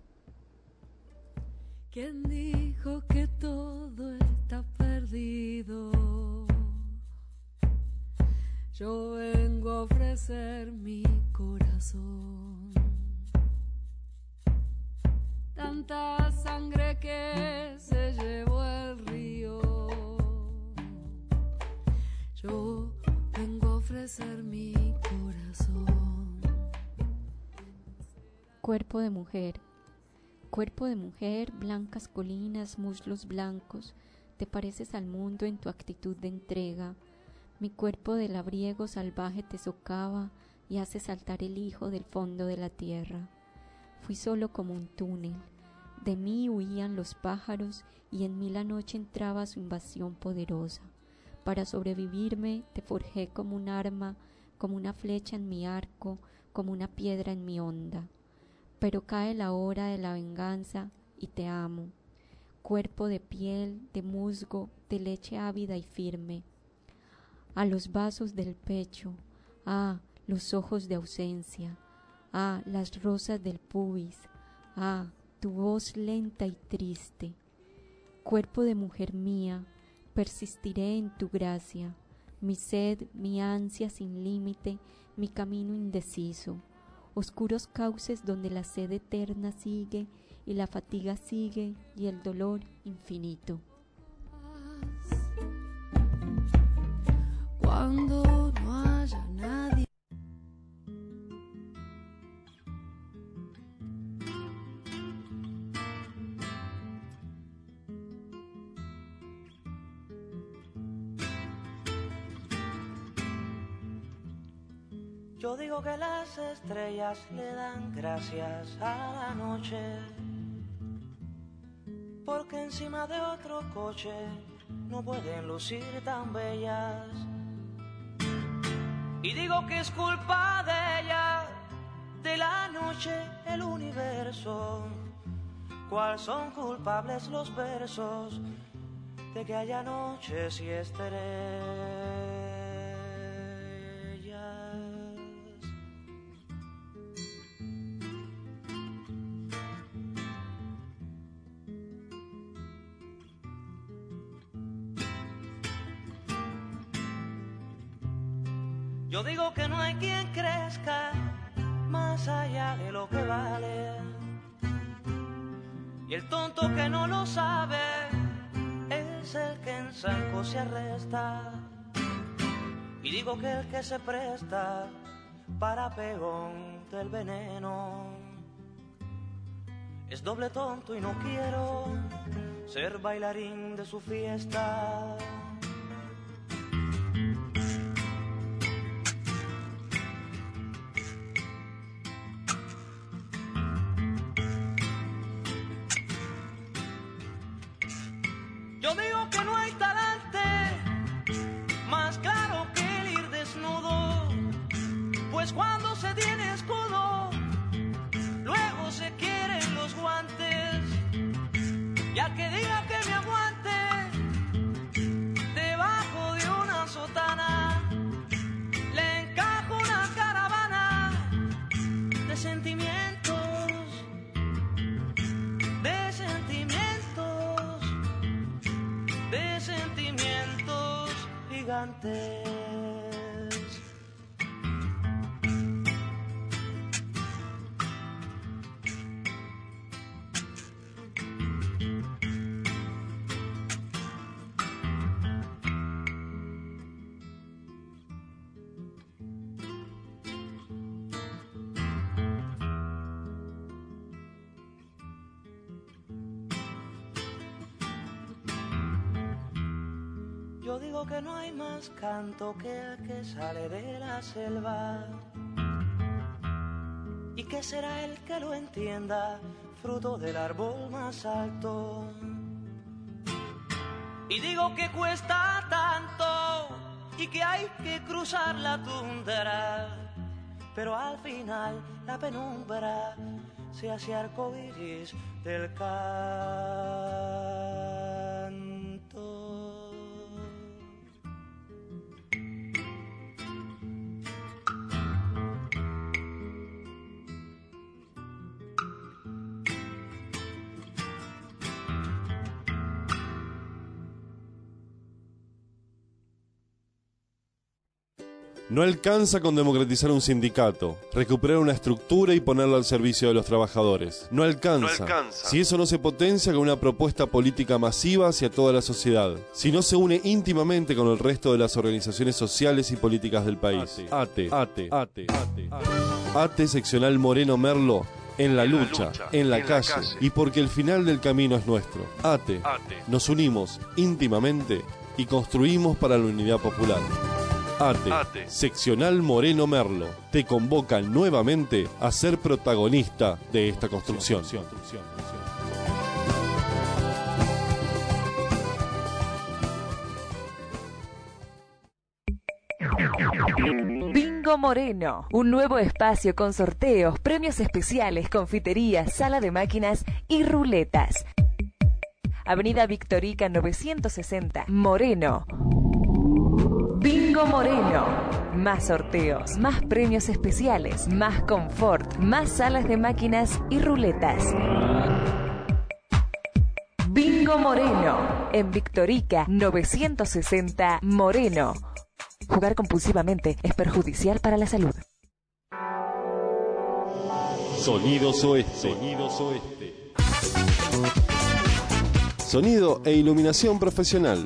¿Quién dijo que todo está perdido? Yo vengo a ofrecer mi corazón. Tanta sangre que se llevó el río. Yo vengo a ofrecer mi corazón. Cuerpo de mujer, blancas colinas, muslos blancos, te pareces al mundo en tu actitud de entrega. Mi cuerpo de labriego salvaje te socava y hace saltar el hijo del fondo de la tierra. Fui solo como un túnel, de mí huían los pájaros y en mí la noche entraba su invasión poderosa. Para sobrevivirme te forjé como un arma, como una flecha en mi arco, como una piedra en mi onda. Pero cae la hora de la venganza y te amo. Cuerpo de piel, de musgo, de leche ávida y firme. A los vasos del pecho, los ojos de ausencia, las rosas del pubis, tu voz lenta y triste. Cuerpo de mujer mía, persistiré en tu gracia, mi sed, mi ansia sin límite, mi camino indeciso, oscuros cauces donde la sed eterna sigue y la fatiga sigue y el dolor infinito. Cuando no haya nadie. Yo digo que las estrellas le dan gracias a la noche, porque encima de otro coche no pueden lucir tan bellas. Y digo que es culpa de ella, de la noche, el universo. ¿Cuál son culpables los versos de que haya noches y estrellas? Yo digo que no hay quien crezca más allá de lo que vale, y el tonto que no lo sabe es el que en zanco se arresta. Y digo que el que se presta para pegón del veneno es doble tonto y no quiero ser bailarín de su fiesta. Yo digo que no hay talante más claro que el ir desnudo, pues cuando se tiene escudo, luego se quieren los guantes, y al que diga que me aguante debajo de una sotana, le encajo una caravana de sentimientos, de sentimientos, de sentimientos gigantes. Yo digo que no hay más canto que el que sale de la selva, y que será el que lo entienda, fruto del árbol más alto. Y digo que cuesta tanto y que hay que cruzar la tundra pero al final la penumbra se hace arcoíris del canto. No alcanza con democratizar un sindicato, recuperar una estructura y ponerla al servicio de los trabajadores. No alcanza. Si eso no se potencia con una propuesta política masiva hacia toda la sociedad. Si no se une íntimamente con el resto de las organizaciones sociales y políticas del país. ATE seccional Moreno Merlo. En la lucha, en la calle, y porque el final del camino es nuestro. ATE. Nos unimos íntimamente y construimos para la unidad popular. ATE, seccional Moreno Merlo, te convoca nuevamente a ser protagonista de esta construcción. Bingo Moreno, un nuevo espacio con sorteos, premios especiales, confiterías, sala de máquinas y ruletas. Avenida Victorica 960, Moreno. Bingo Moreno. Más sorteos, más premios especiales, más confort, más salas de máquinas y ruletas. Bingo Moreno. En Victorica 960, Moreno. Jugar compulsivamente es perjudicial para la salud. Sonidos Oeste. Sonido e iluminación profesional.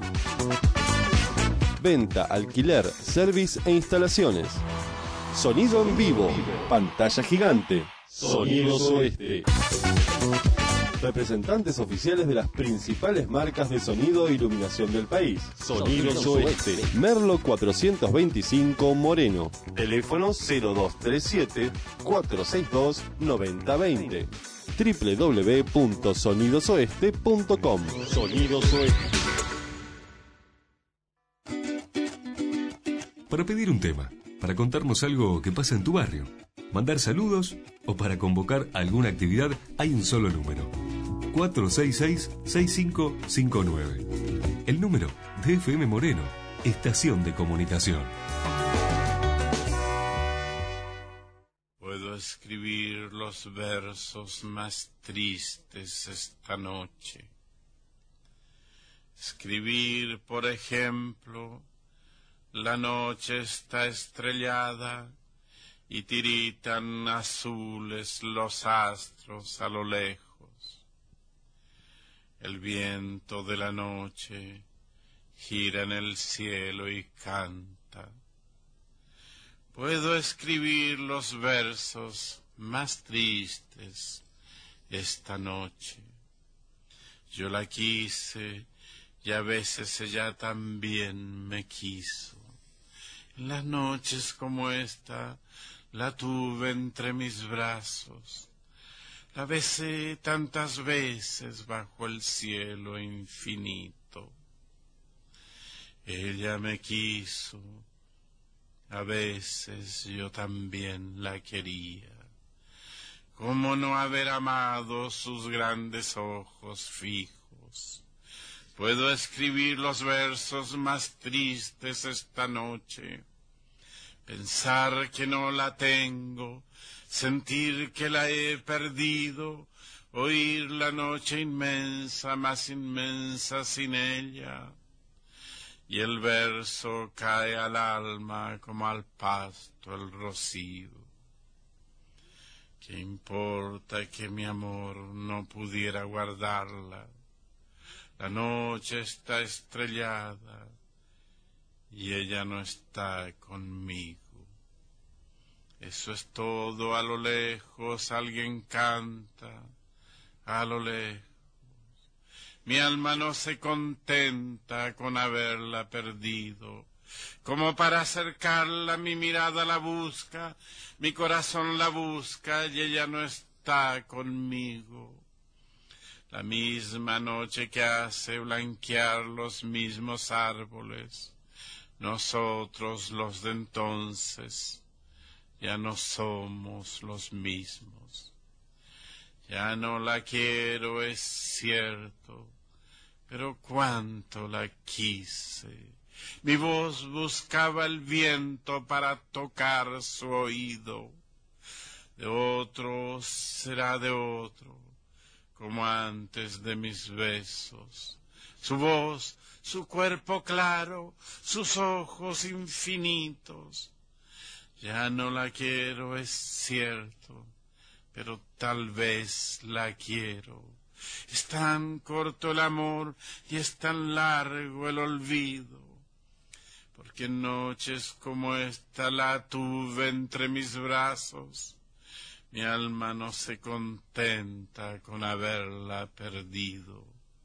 Venta, alquiler, service e instalaciones. Sonido en vivo. Pantalla gigante. Sonidos Oeste. Representantes oficiales de las principales marcas de sonido e iluminación del país. Sonidos Oeste. Merlo 425 Moreno. Teléfono 0237 462 9020. www.sonidosoeste.com. Sonidos Oeste. Para pedir un tema, para contarnos algo que pasa en tu barrio, mandar saludos o para convocar alguna actividad, hay un solo número: 466-6559. El número de FM Moreno, estación de comunicación. Puedo escribir los versos más tristes esta noche. Escribir, por ejemplo: la noche está estrellada y tiritan azules los astros a lo lejos. El viento de la noche gira en el cielo y canta. Puedo escribir los versos más tristes esta noche. Yo la quise y a veces ella también me quiso. En las noches como esta la tuve entre mis brazos. La besé tantas veces bajo el cielo infinito. Ella me quiso, a veces yo también la quería. ¿Cómo no haber amado sus grandes ojos fijos? Puedo escribir los versos más tristes esta noche. Pensar que no la tengo, sentir que la he perdido, oír la noche inmensa, más inmensa sin ella. Y el verso cae al alma como al pasto el rocío. ¿Qué importa que mi amor no pudiera guardarla? La noche está estrellada y ella no está conmigo. Eso es todo, a lo lejos alguien canta, a lo lejos. Mi alma no se contenta con haberla perdido. Como para acercarla, mi mirada la busca, mi corazón la busca y ella no está conmigo. La misma noche que hace blanquear los mismos árboles, nosotros los de entonces, ya no somos los mismos. Ya no la quiero, es cierto, pero cuánto la quise. Mi voz buscaba el viento para tocar su oído. De otro será de otro, como antes de mis besos. Su voz, su cuerpo claro, sus ojos infinitos. Ya no la quiero, es cierto, pero tal vez la quiero. Es tan corto el amor y es tan largo el olvido. Porque en noches como esta la tuve entre mis brazos. Mi alma no se contenta con haberla perdido.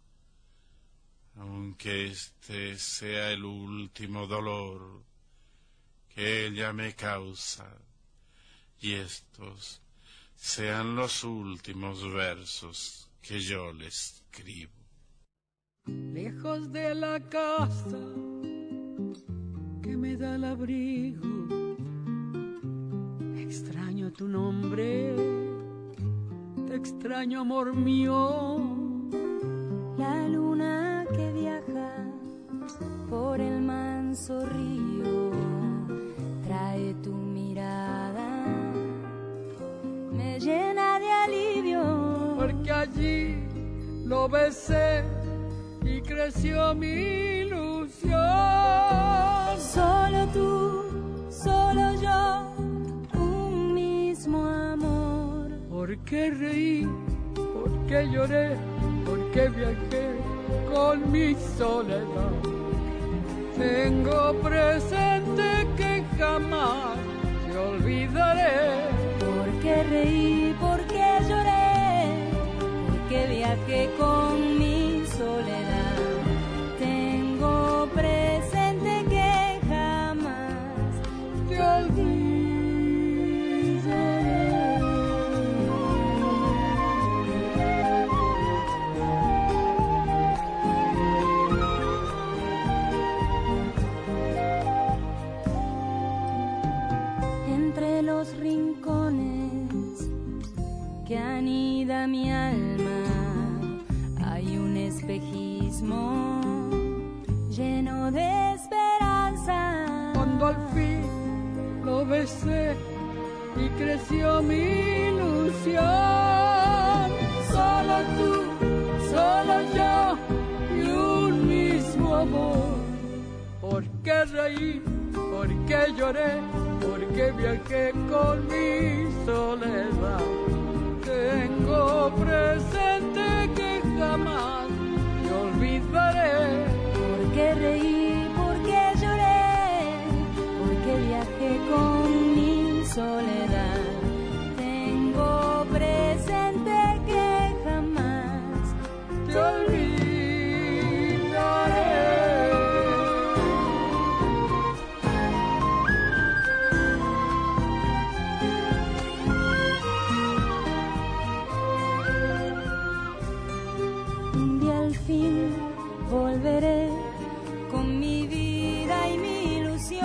Aunque este sea el último dolor que ella me causa, y estos sean los últimos versos que yo le escribo. Lejos de la casa que me da el abrigo, extraño tu nombre, te extraño, amor mío. La luna que viaja por el manso río trae tu mirada, me llena de alivio. Porque allí lo besé y creció mi ilusión. Solo tú, solo yo, un mismo amor. ¿Por qué reí? ¿Por qué lloré? ¿Por qué viajé con mi soledad? Tengo presente que jamás te olvidaré. ¿Por qué reí? ¿Por qué lloré? ¿Por qué viajé con mi soledad? Tengo presente que jamás te olvidaré. Entre los rincones que anida mi alma hay un espejismo lleno de esperanza. Cuando al fin lo besé y creció mi ilusión. Solo tú, solo yo y un mismo amor. ¿Por qué reí? ¿Por qué lloré? ¿Por qué viajé con mi soledad? Tengo presente que jamás te olvidaré. ¿Por qué reí? ¿Por qué lloré? ¿Por qué viajé con mi soledad? Tengo presente que jamás te olvidaré. Un día al fin volveré con mi vida y mi ilusión.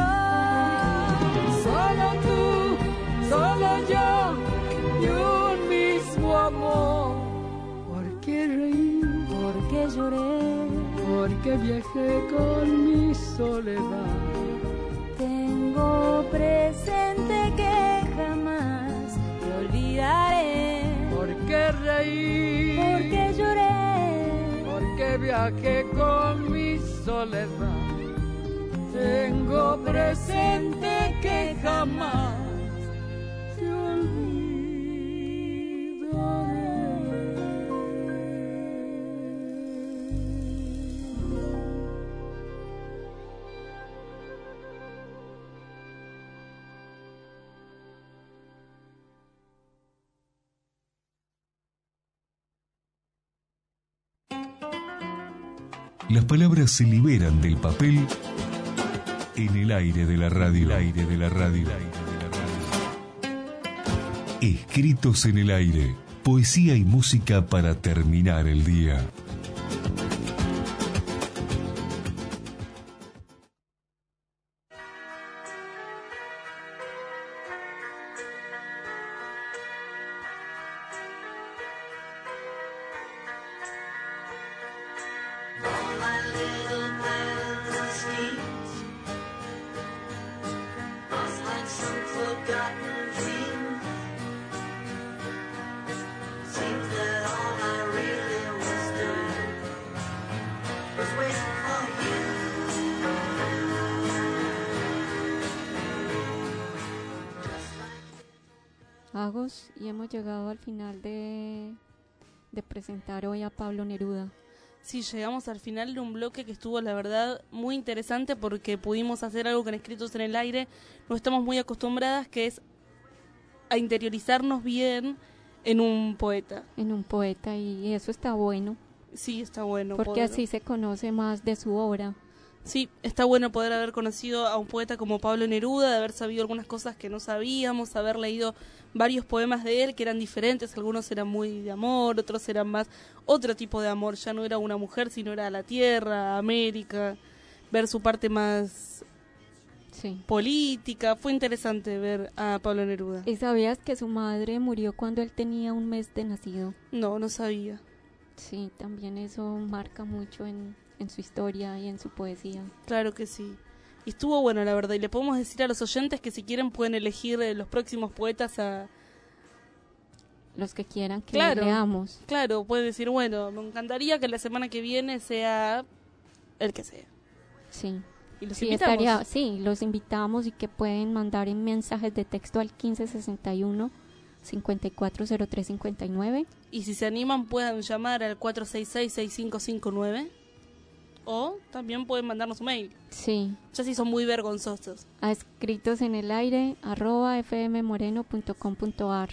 Solo tú, solo yo y un mismo amor. ¿Por qué reí? ¿Por qué lloré? ¿Por qué viajé con mi soledad? Tengo presente que jamás te olvidaré. ¿Por qué reí? ¿Por qué lloré? ¿Por qué viajé con mi soledad? Tengo presente que jamás te olvidaré. Las palabras se liberan del papel en el aire de la radio. Escritos en el aire. Poesía y música para terminar el día. my little man's needs, lost like some forgotten dream. Seems that all I really was doing was waiting for you. Agos, y hemos llegado al final de presentar hoy a Pablo Neruda. Sí, llegamos al final de un bloque que estuvo, la verdad, muy interesante porque pudimos hacer algo con Escritos en el Aire. No estamos muy acostumbradas, que es a interiorizarnos bien en un poeta. En un poeta, y eso está bueno. Sí, está bueno. Porque así se conoce más de su obra. Sí, está bueno poder haber conocido a un poeta como Pablo Neruda, de haber sabido algunas cosas que no sabíamos, haber leído varios poemas de él que eran diferentes, algunos eran muy de amor, otros eran más otro tipo de amor, ya no era una mujer, sino era la tierra, América, ver su parte más política. Fue interesante ver a Pablo Neruda. ¿Y sabías que su madre murió cuando él tenía un mes de nacido? No, no sabía. Sí, también eso marca mucho en su historia y en su poesía. Claro que sí. Y estuvo bueno, la verdad. Y le podemos decir a los oyentes que si quieren pueden elegir los próximos poetas a... los que quieran que leamos. Claro, pueden decir, bueno, me encantaría que la semana que viene sea el que sea. Sí. ¿Y los sí, invitamos? los invitamos, y que pueden mandar en mensajes de texto al 1561 540359. Y si se animan puedan llamar al 466-6559. O también pueden mandarnos un mail. Sí. Ya sí son muy vergonzosos. A escritosenelaire@fmmoreno.com.ar.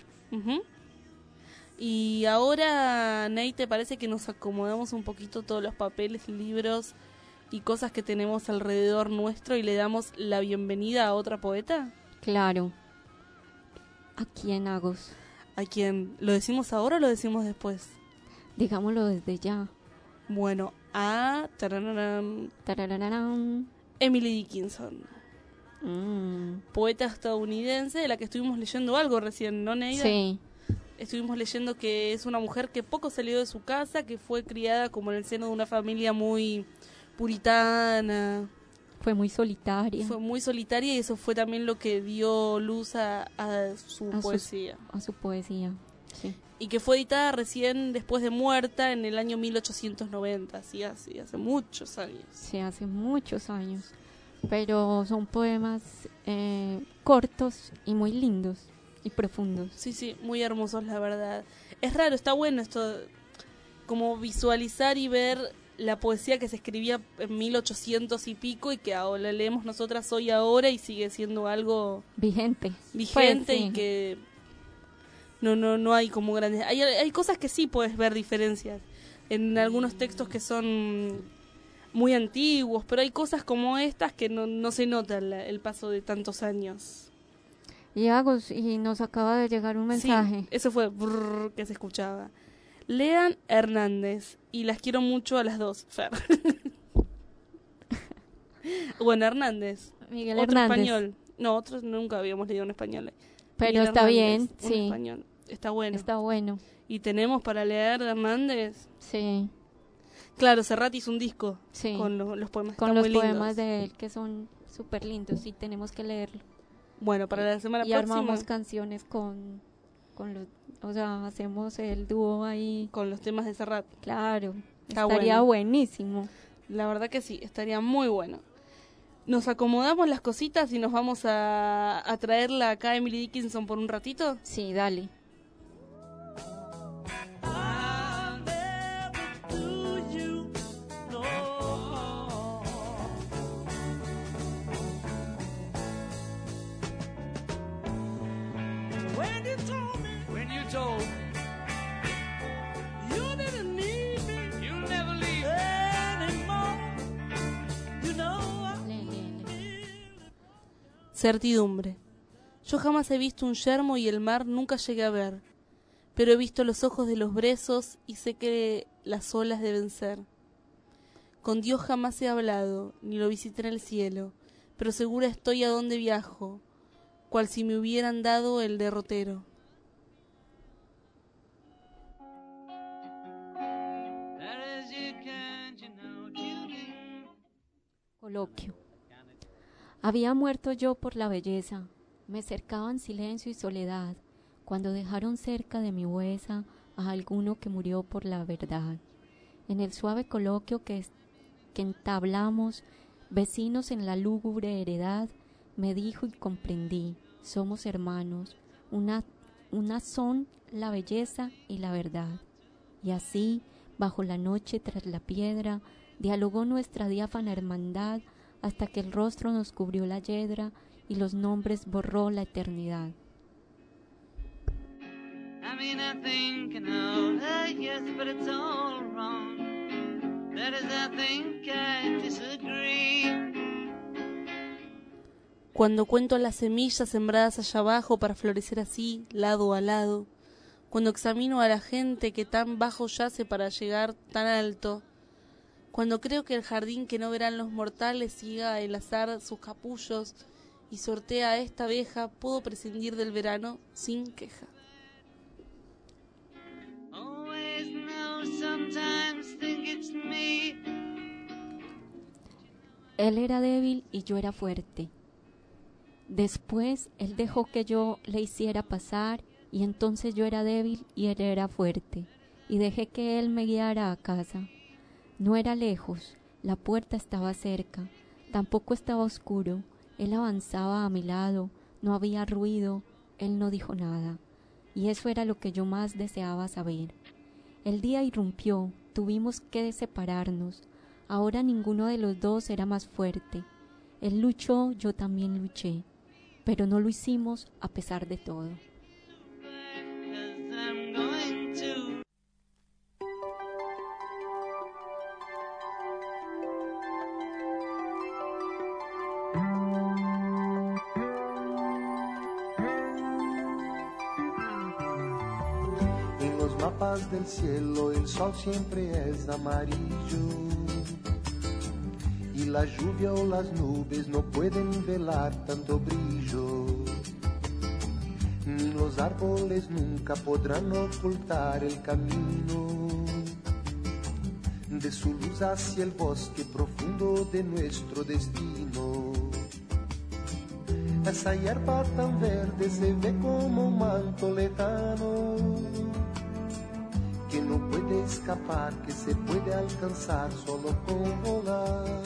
Y ahora, Ney, ¿te parece que nos acomodamos un poquito todos los papeles, libros y cosas que tenemos alrededor nuestro y le damos la bienvenida a otra poeta? Claro. ¿A quién, Agos? ¿A quién? ¿Lo decimos ahora o lo decimos después? Digámoslo desde ya. Bueno, a Emily Dickinson. Poeta estadounidense de la que estuvimos leyendo algo recién, ¿no, Neida? Sí. Estuvimos leyendo que es una mujer que poco salió de su casa, que fue criada como en el seno de una familia muy puritana. Fue muy solitaria. Fue muy solitaria, y eso fue también lo que dio luz a su poesía. A su poesía, sí. Y que fue editada recién después de muerta en el año 1890, así hace muchos años. Sí, hace muchos años. Pero son poemas cortos y muy lindos y profundos. Sí, sí, muy hermosos, la verdad. Es raro, está bueno esto, como visualizar y ver la poesía que se escribía en 1800 y pico y que ahora la leemos nosotras hoy ahora y sigue siendo algo vigente pues, sí. Y que no hay como grandes... Hay cosas que sí puedes ver diferencias en algunos textos que son muy antiguos, pero hay cosas como estas que no se nota el paso de tantos años. Y Agos, y nos acaba de llegar un mensaje. Sí, eso fue que se escuchaba. Lean Hernández, y las quiero mucho a las dos, Fer. Bueno, Hernández. Miguel otro Hernández. Español. No, otros nunca habíamos leído en español. Pero Miguel está Hernández, bien, sí. Español. Está bueno. Está bueno. ¿Y tenemos para leer de Hernández? Sí. Claro, Serrat hizo un disco con los poemas. Con los muy poemas lindos de él, que son súper lindos, y tenemos que leerlo. Bueno, para la semana y próxima. Y armamos canciones con los... O sea, hacemos el dúo ahí. Con los temas de Serrat. Claro. Estaría buenísimo. La verdad que sí, estaría muy bueno. ¿Nos acomodamos las cositas y nos vamos a traerla acá a Emily Dickinson por un ratito? Sí, dale. When you told me you didn't need me, you'll never leave anymore. You know Certidumbre. Yo jamás he visto un yermo y el mar nunca llegué a ver, pero he visto los ojos de los brezos y sé que las olas deben ser. Con Dios jamás he hablado, ni lo visité en el cielo, pero segura estoy a dónde viajo, cual si me hubieran dado el derrotero. that is you can't, you know, you coloquio. Había muerto yo por la belleza, me cercaban silencio y soledad, cuando dejaron cerca de mi huesa a alguno que murió por la verdad. En el suave coloquio que entablamos, vecinos en la lúgubre heredad, me dijo y comprendí, somos hermanos, una son la belleza y la verdad. Y así, bajo la noche tras la piedra, dialogó nuestra diáfana hermandad, hasta que el rostro nos cubrió la yedra y los nombres borró la eternidad. I mean, I think I know that, yes, but it's all wrong. That is, I think I disagree. Cuando cuento las semillas sembradas allá abajo para florecer así, lado a lado. Cuando examino a la gente que tan bajo yace para llegar tan alto. Cuando creo que el jardín que no verán los mortales siga el azar sus capullos y sortea a esta abeja, puedo prescindir del verano sin queja. Always know, sometimes think it's me. Él era débil y yo era fuerte. Después él dejó que yo le hiciera pasar y entonces yo era débil y él era fuerte y dejé que él me guiara a casa. No era lejos, la puerta estaba cerca, tampoco estaba oscuro, él avanzaba a mi lado, no había ruido, él no dijo nada, y eso era lo que yo más deseaba saber. El día irrumpió, tuvimos que separarnos, ahora ninguno de los dos era más fuerte. Él luchó, yo también luché, pero no lo hicimos a pesar de todo. Mapas del cielo el sol siempre es amarillo y la lluvia o las nubes no pueden velar tanto brillo, ni los árboles nunca podrán ocultar el camino de su luz hacia el bosque profundo de nuestro destino. Esa hierba tan verde se ve como un manto lejano que no puede escapar, que se puede alcanzar solo con volar.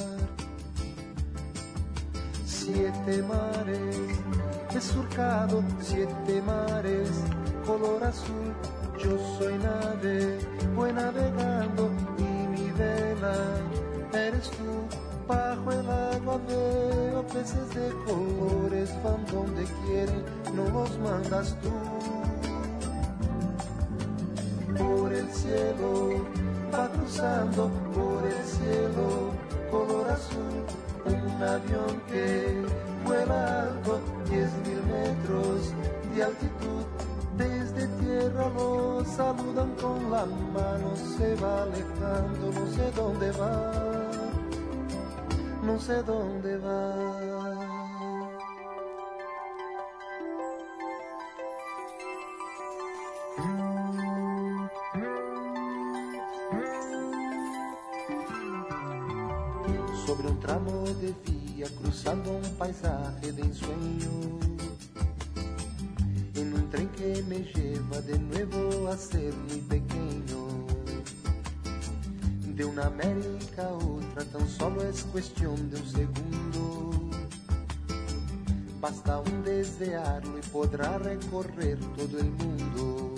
7 mares, he surcado 7 mares, color azul, yo soy nave, voy navegando y mi vela eres tú. Bajo el agua veo peces de colores, van donde quieren, no los mandas tú. Por el cielo, va cruzando por el cielo, color azul, un avión que vuela alto, 10.000 metros de altitud. Desde tierra lo saludan con la mano, se va alejando, no sé dónde va, no sé dónde va. Sobre un tramo de vía, cruzando un paisaje de ensueño, en un tren que me lleva de nuevo a ser muy pequeño. De una América a otra tan solo es cuestión de un segundo. Basta un desearlo y podrá recorrer todo el mundo.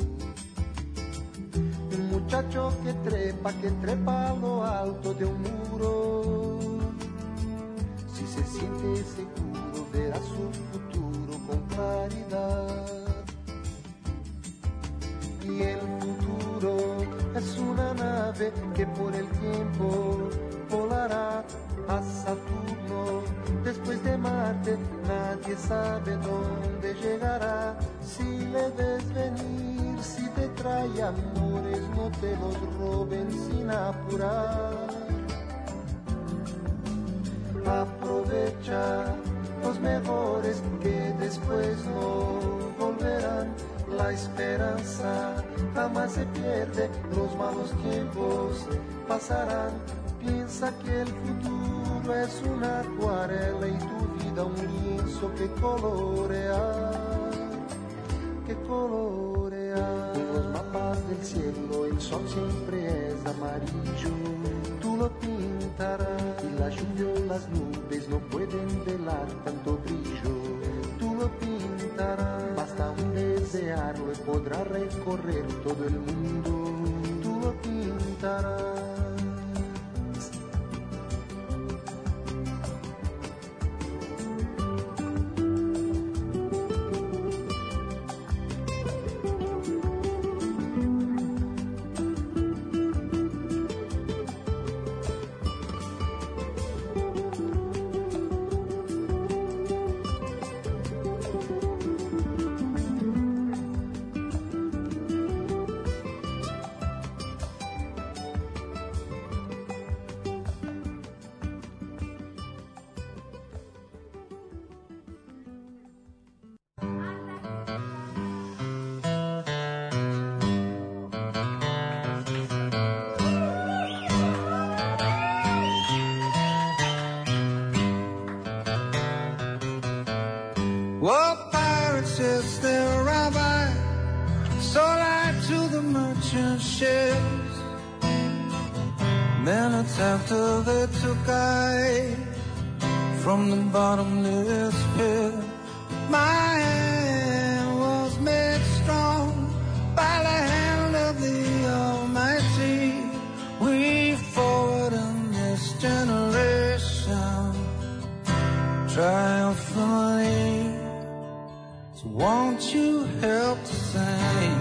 Un muchacho que trepa a lo alto de un muro. Si se siente seguro, verá su futuro con claridad. Y el futuro es una nave que por el tiempo volará a Saturno. Después de Marte nadie sabe dónde llegará. Si le ves venir, si te trae amores, no te los roben sin apurar. Aprovecha los mejores que después no volverán. La esperanza jamás se pierde, los malos tiempos pasarán. Piensa que el futuro es una acuarela y tu vida un lienzo que colorear, que colorear. En los mapas del cielo el sol siempre es amarillo, tú lo pintarás y la lluvia o las nubes no pueden velar tanto brillo, tú lo pintarás. Basta un desearlo y podrá recorrer todo el mundo, tú lo pintarás. Well, pirates, yes, they're rabbi, sold out to the merchant ships. Then it's after they took I from the bottomless pit. My hand was made strong by the hand of the Almighty. We forward in this generation triumphantly. So won't you help to sing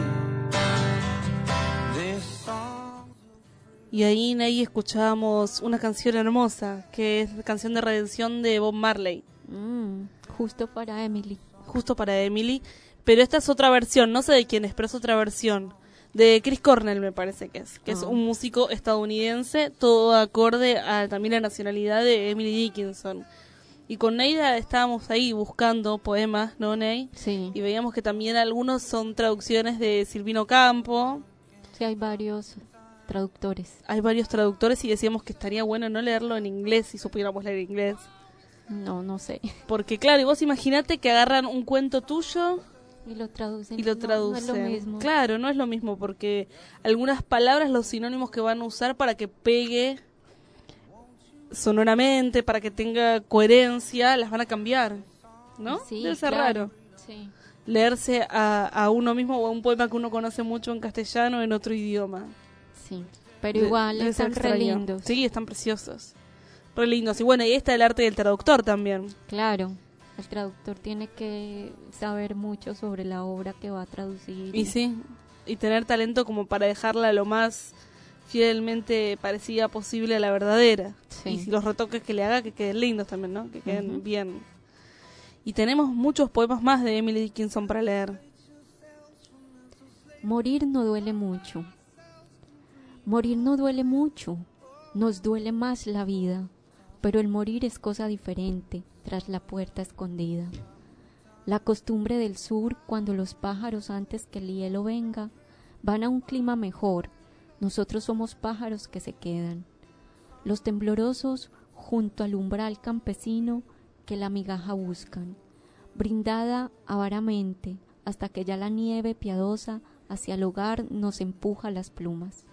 this song? Y ahí, Ney, escuchábamos una canción hermosa, que es la canción de redención de Bob Marley. Justo para Emily. Justo para Emily. Pero esta es otra versión, no sé de quién es, pero es otra versión. De Chris Cornell, me parece que es un músico estadounidense, todo acorde a también la nacionalidad de Emily Dickinson. Y con Neida estábamos ahí buscando poemas, ¿no, Ney? Sí. Y veíamos que también algunos son traducciones de Silvino Campo. Sí, hay varios traductores. Hay varios traductores y decíamos que estaría bueno no leerlo en inglés si supiéramos leer inglés. No sé. Porque claro, y vos imaginate que agarran un cuento tuyo y lo traducen. No es lo mismo. Claro, no es lo mismo porque algunas palabras, los sinónimos que van a usar para que pegue sonoramente, para que tenga coherencia, las van a cambiar, ¿no? Sí, debe ser claro. raro. Sí. Leerse a uno mismo o a un poema que uno conoce mucho en castellano o en otro idioma. Sí, pero igual debe ser están re extraño. lindos. Sí, están preciosos. Re lindos. Y bueno, y está el arte del traductor también. Claro, el traductor tiene que saber mucho sobre la obra que va a traducir. Y sí, y tener talento como para dejarla lo más fielmente parecida posible a la verdadera. Sí. Y los retoques que le haga que queden lindos también, ¿no? Que queden bien. Y tenemos muchos poemas más de Emily Dickinson para leer. Morir no duele mucho. Morir no duele mucho. Nos duele más la vida. Pero el morir es cosa diferente, tras la puerta escondida. La costumbre del sur, cuando los pájaros antes que el hielo venga, van a un clima mejor. Nosotros somos pájaros que se quedan. Los temblorosos junto al umbral campesino que la migaja buscan, brindada avaramente, hasta que ya la nieve piadosa hacia el hogar nos empuja las plumas.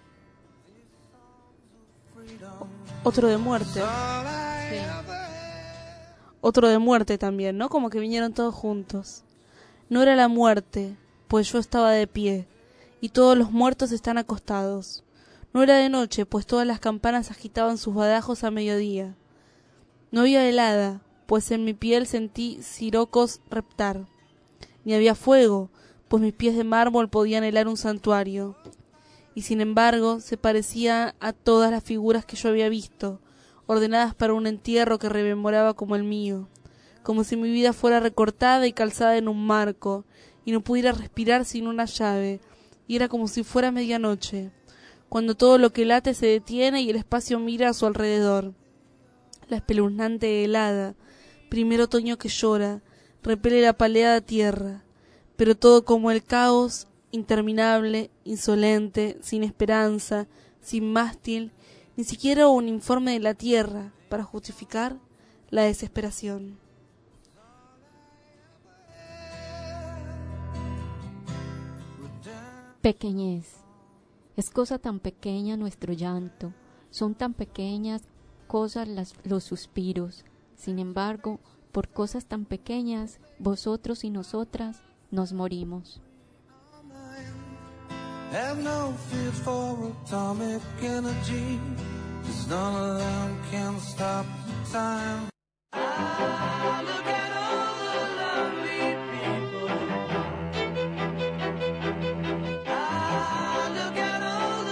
Otro de muerte. Sí. Otro de muerte también, ¿no? Como que vinieron todos juntos. No era la muerte, pues yo estaba de pie, y todos los muertos están acostados. No era de noche, pues todas las campanas agitaban sus badajos a mediodía. No había helada, pues en mi piel sentí sirocos reptar. Ni había fuego, pues mis pies de mármol podían helar un santuario. Y sin embargo se parecía a todas las figuras que yo había visto, ordenadas para un entierro que rememoraba como el mío, como si mi vida fuera recortada y calzada en un marco, y no pudiera respirar sin una llave, y era como si fuera medianoche, cuando todo lo que late se detiene y el espacio mira a su alrededor. La espeluznante helada, primer otoño que llora, repele la paleada tierra, pero todo como el caos interminable, insolente, sin esperanza, sin mástil ni siquiera un informe de la tierra para justificar la desesperación. Pequeñez. Es cosa tan pequeña nuestro llanto, son tan pequeñas cosas los suspiros. Sin embargo, por cosas tan pequeñas, vosotros y nosotras nos morimos. Have no fear for atomic energy, 'cause none of them can stop the time. Ah, look at all the lonely people. Ah, look at all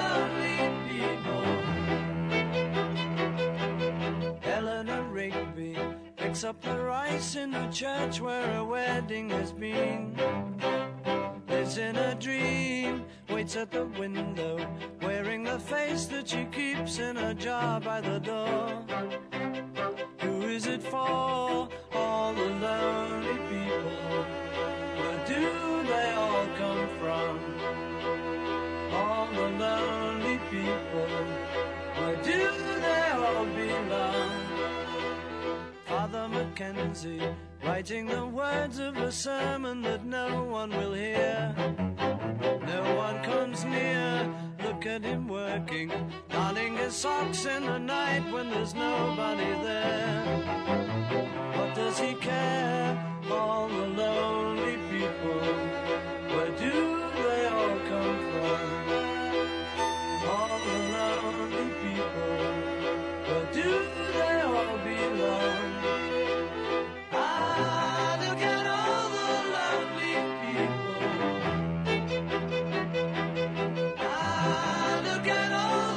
the lonely people. Eleanor Rigby picks up the rice in the church where a wedding has been. Lives in a dream, waits at the window, wearing the face that she keeps in a jar by the door. Who is it for? All the lonely people. Where do they all come from? All the lonely people. Where do they all belong? Father Mackenzie, writing the words of a sermon that no one will hear. No one comes near, look at him working, darning his socks in the night when there's nobody there. What does he care? All the lonely people, where do they all come from? All the lonely people, where do they all belong? Ah, look at all the lonely people. Ah, look at all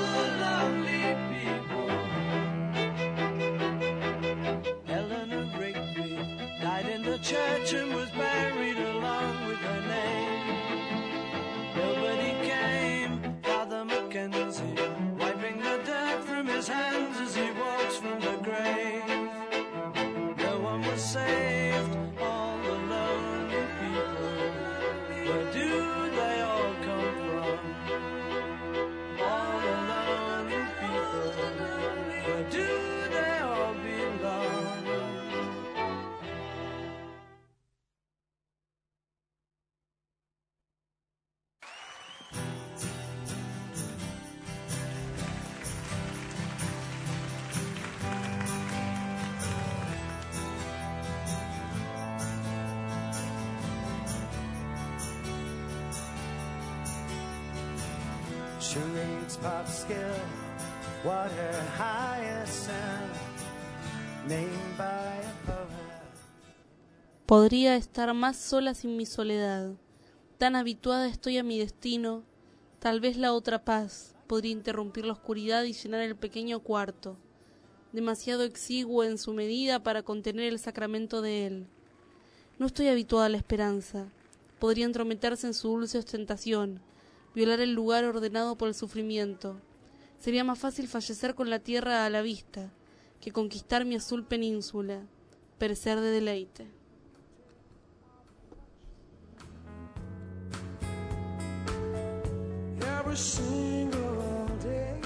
the lonely people. Eleanor Rigby died in the church and was buried along with her name. Nobody came, Father Mackenzie, wiping the dirt from his hands as he walks from the grave. No one was saved, all the lonely people. Where do they all come from? All the lonely people. Where do they all belong? Charades, pop skill, water hyacinth, named by a poet. Podría estar más sola sin mi soledad. Tan habituada estoy a mi destino. Tal vez la otra paz podría interrumpir la oscuridad y llenar el pequeño cuarto, demasiado exiguo en su medida para contener el sacramento de él. No estoy habituada a la esperanza. Podría entrometerse en su dulce ostentación, violar el lugar ordenado por el sufrimiento. Sería más fácil fallecer con la tierra a la vista que conquistar mi azul península, perecer de deleite. Every single day,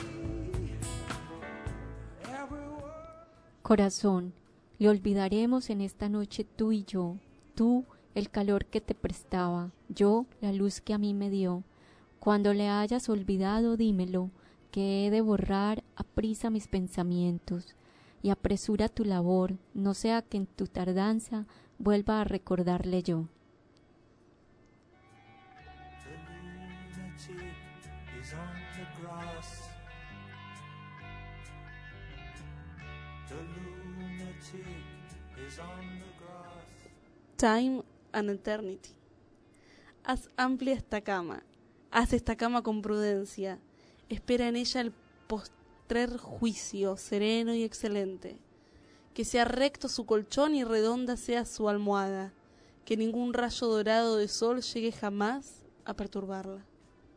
Corazón, le olvidaremos en esta noche tú y yo, tú el calor que te prestaba, yo la luz que a mí me dio. Cuando le hayas olvidado, dímelo, que he de borrar aprisa mis pensamientos, y apresura tu labor, no sea que en tu tardanza vuelva a recordarle yo. Time and Eternity. Haz amplia esta cama. Haz esta cama con prudencia. Espera en ella el postrer juicio, sereno y excelente. Que sea recto su colchón y redonda sea su almohada. Que ningún rayo dorado de sol llegue jamás a perturbarla.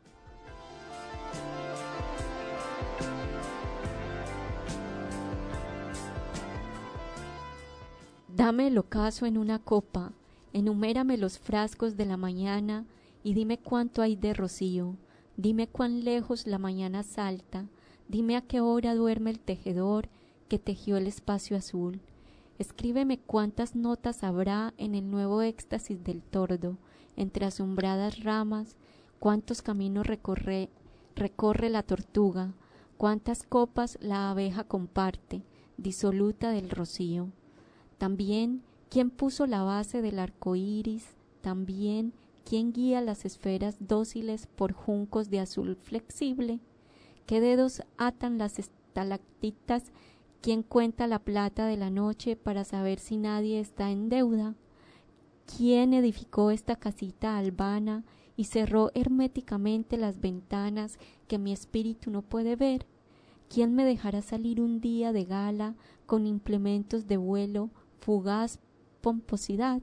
Dame el ocaso en una copa, enumérame los frascos de la mañana y dime cuánto hay de rocío, dime cuán lejos la mañana salta, Dime a qué hora duerme el tejedor que tejió el espacio azul. Escríbeme cuántas notas habrá en el nuevo éxtasis del tordo, entre asombradas ramas, cuántos caminos recorre la tortuga, cuántas copas la abeja comparte, disoluta del rocío. También, ¿quién puso la base del arco iris? También, ¿quién guía las esferas dóciles por juncos de azul flexible? ¿Qué dedos atan las estalactitas? ¿Quién cuenta la plata de la noche para saber si nadie está en deuda? ¿Quién edificó esta casita albana y cerró herméticamente las ventanas que mi espíritu no puede ver? ¿Quién me dejará salir un día de gala con implementos de vuelo, fugaz pomposidad?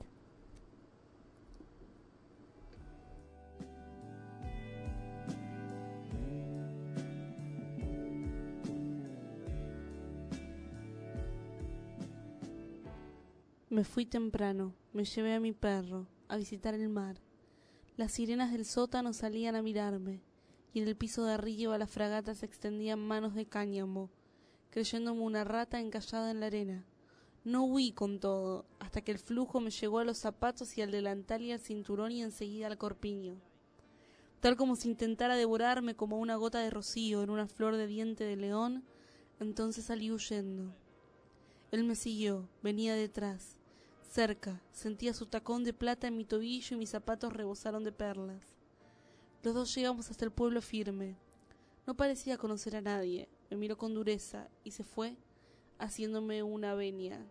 Me fui temprano, me llevé a mi perro a visitar el mar. Las sirenas del sótano salían a mirarme, y en el piso de arriba las fragatas extendían manos de cáñamo, creyéndome una rata encallada en la arena. No huí con todo, hasta que el flujo me llegó a los zapatos y al delantal y al cinturón y enseguida al corpiño. Tal como si intentara devorarme como una gota de rocío en una flor de diente de león, entonces salí huyendo. Él me siguió, venía detrás. Cerca, sentía su tacón de plata en mi tobillo y mis zapatos rebosaron de perlas. Los dos llegamos hasta el pueblo firme. No parecía conocer a nadie, me miró con dureza y se fue, haciéndome una venia.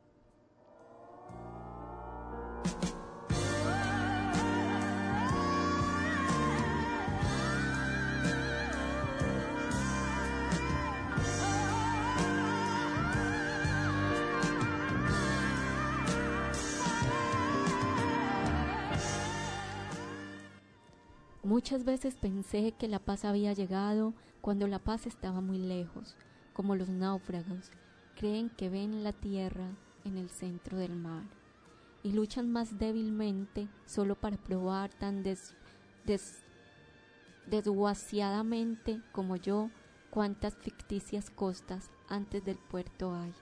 Muchas veces pensé que la paz había llegado cuando la paz estaba muy lejos, como los náufragos creen que ven la tierra en el centro del mar y luchan más débilmente solo para probar tan desguaciadamente como yo cuántas ficticias costas antes del puerto hay.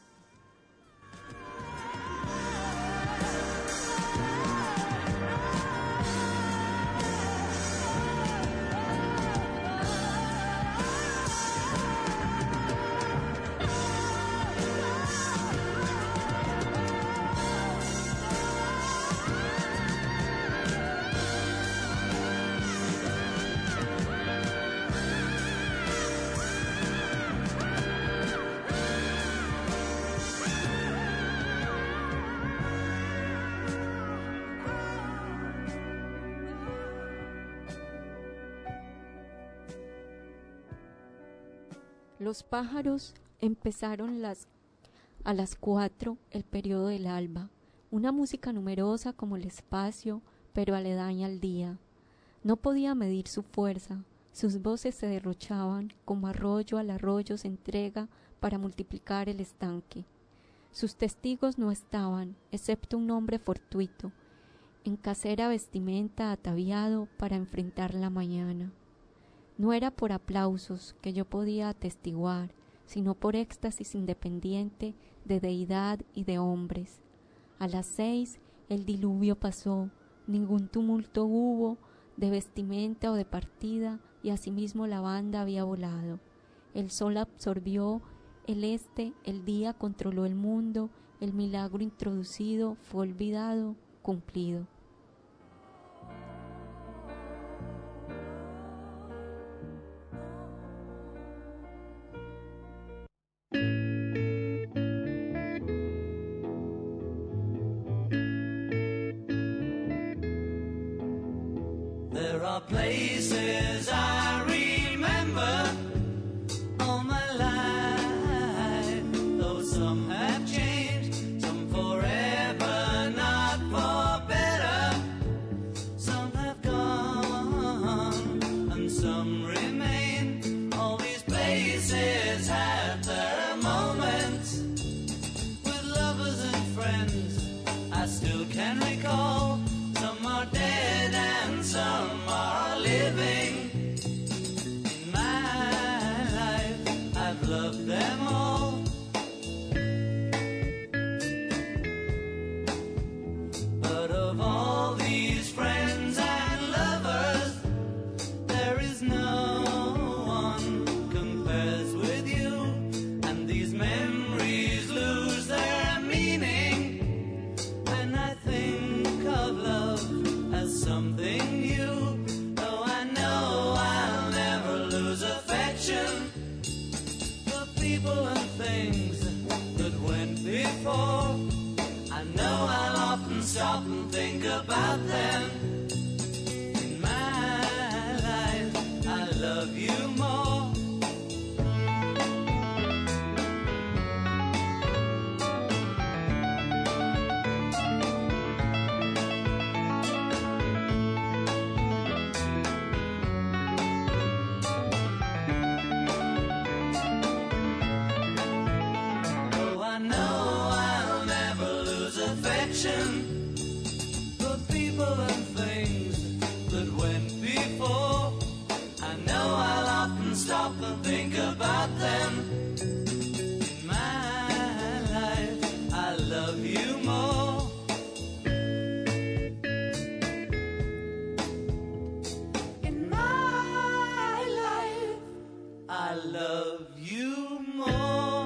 Los pájaros empezaron a las 4 el periodo del alba, una música numerosa como el espacio, pero aledaña al día. No podía medir su fuerza, sus voces se derrochaban como arroyo al arroyo se entrega para multiplicar el estanque. Sus testigos no estaban, excepto un hombre fortuito, en casera vestimenta ataviado para enfrentar la mañana. No era por aplausos que yo podía atestiguar, sino por éxtasis independiente de deidad y de hombres. A las 6 el diluvio pasó, ningún tumulto hubo de vestimenta o de partida, y asimismo la banda había volado. El sol absorbió el este, el día controló el mundo, el milagro introducido fue olvidado, cumplido. There are places I remember all my life, though some have changed, some forever, not for better. Some have gone and some remain. All these places have their moments with lovers and friends I still can recall. Some are dead and some are living. people and things that went before. I know I'll often stop and think about them. In my life, I love you more. For people and things that went before. I know I'll often stop and think about them. In my life, I love you more. In my life, I love you more.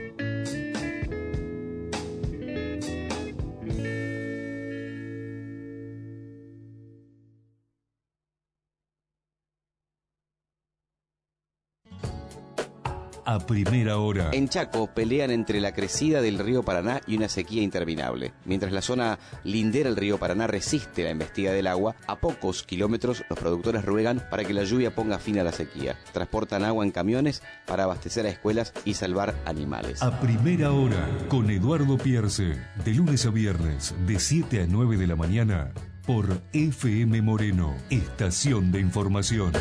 A primera hora. En Chaco pelean entre la crecida del río Paraná y una sequía interminable. Mientras la zona lindera al río Paraná resiste la embestida del agua, a pocos kilómetros los productores ruegan para que la lluvia ponga fin a la sequía. Transportan agua en camiones para abastecer a escuelas y salvar animales. A primera hora, con Eduardo Pierce, de lunes a viernes, de 7 a 9 de la mañana, por FM Moreno, estación de información.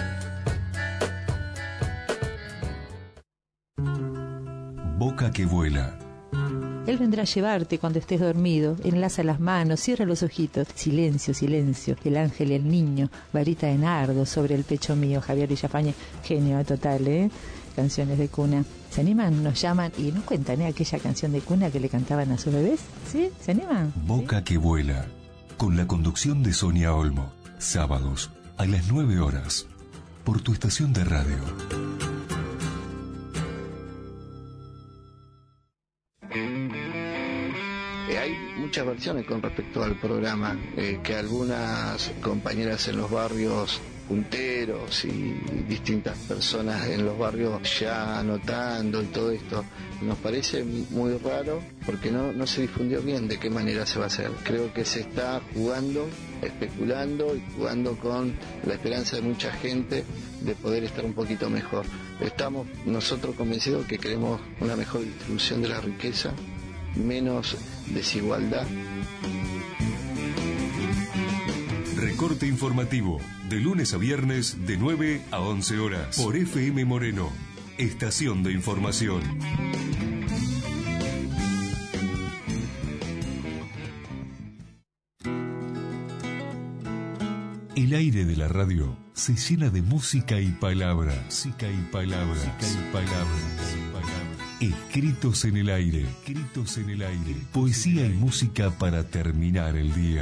Boca que vuela. Él vendrá a llevarte cuando estés dormido, enlaza las manos, cierra los ojitos. Silencio, silencio, el ángel y el niño, varita de nardo sobre el pecho mío. Javier Villafañe, genio total, ¿eh? Canciones de cuna. ¿Se animan? Nos llaman y nos cuentan, aquella canción de cuna que le cantaban a sus bebés. ¿Sí? ¿Se animan? Boca que vuela, con la conducción de Sonia Olmo. Sábados a las 9 horas, por tu estación de radio. Hay muchas versiones con respecto al programa, que algunas compañeras en los barrios punteros y distintas personas en los barrios ya anotando y todo esto, nos parece muy raro porque no se difundió bien de qué manera se va a hacer. Creo que se está jugando, especulando y jugando con la esperanza de mucha gente de poder estar un poquito mejor. Estamos nosotros convencidos que queremos una mejor distribución de la riqueza, menos desigualdad. Recorte informativo, de lunes a viernes, de 9 a 11 horas, por FM Moreno, estación de información. El aire de la radio se llena de música y palabras. Música y palabras. Música y palabras. Escritos en el aire. Escritos en el aire. Poesía y música para terminar el día.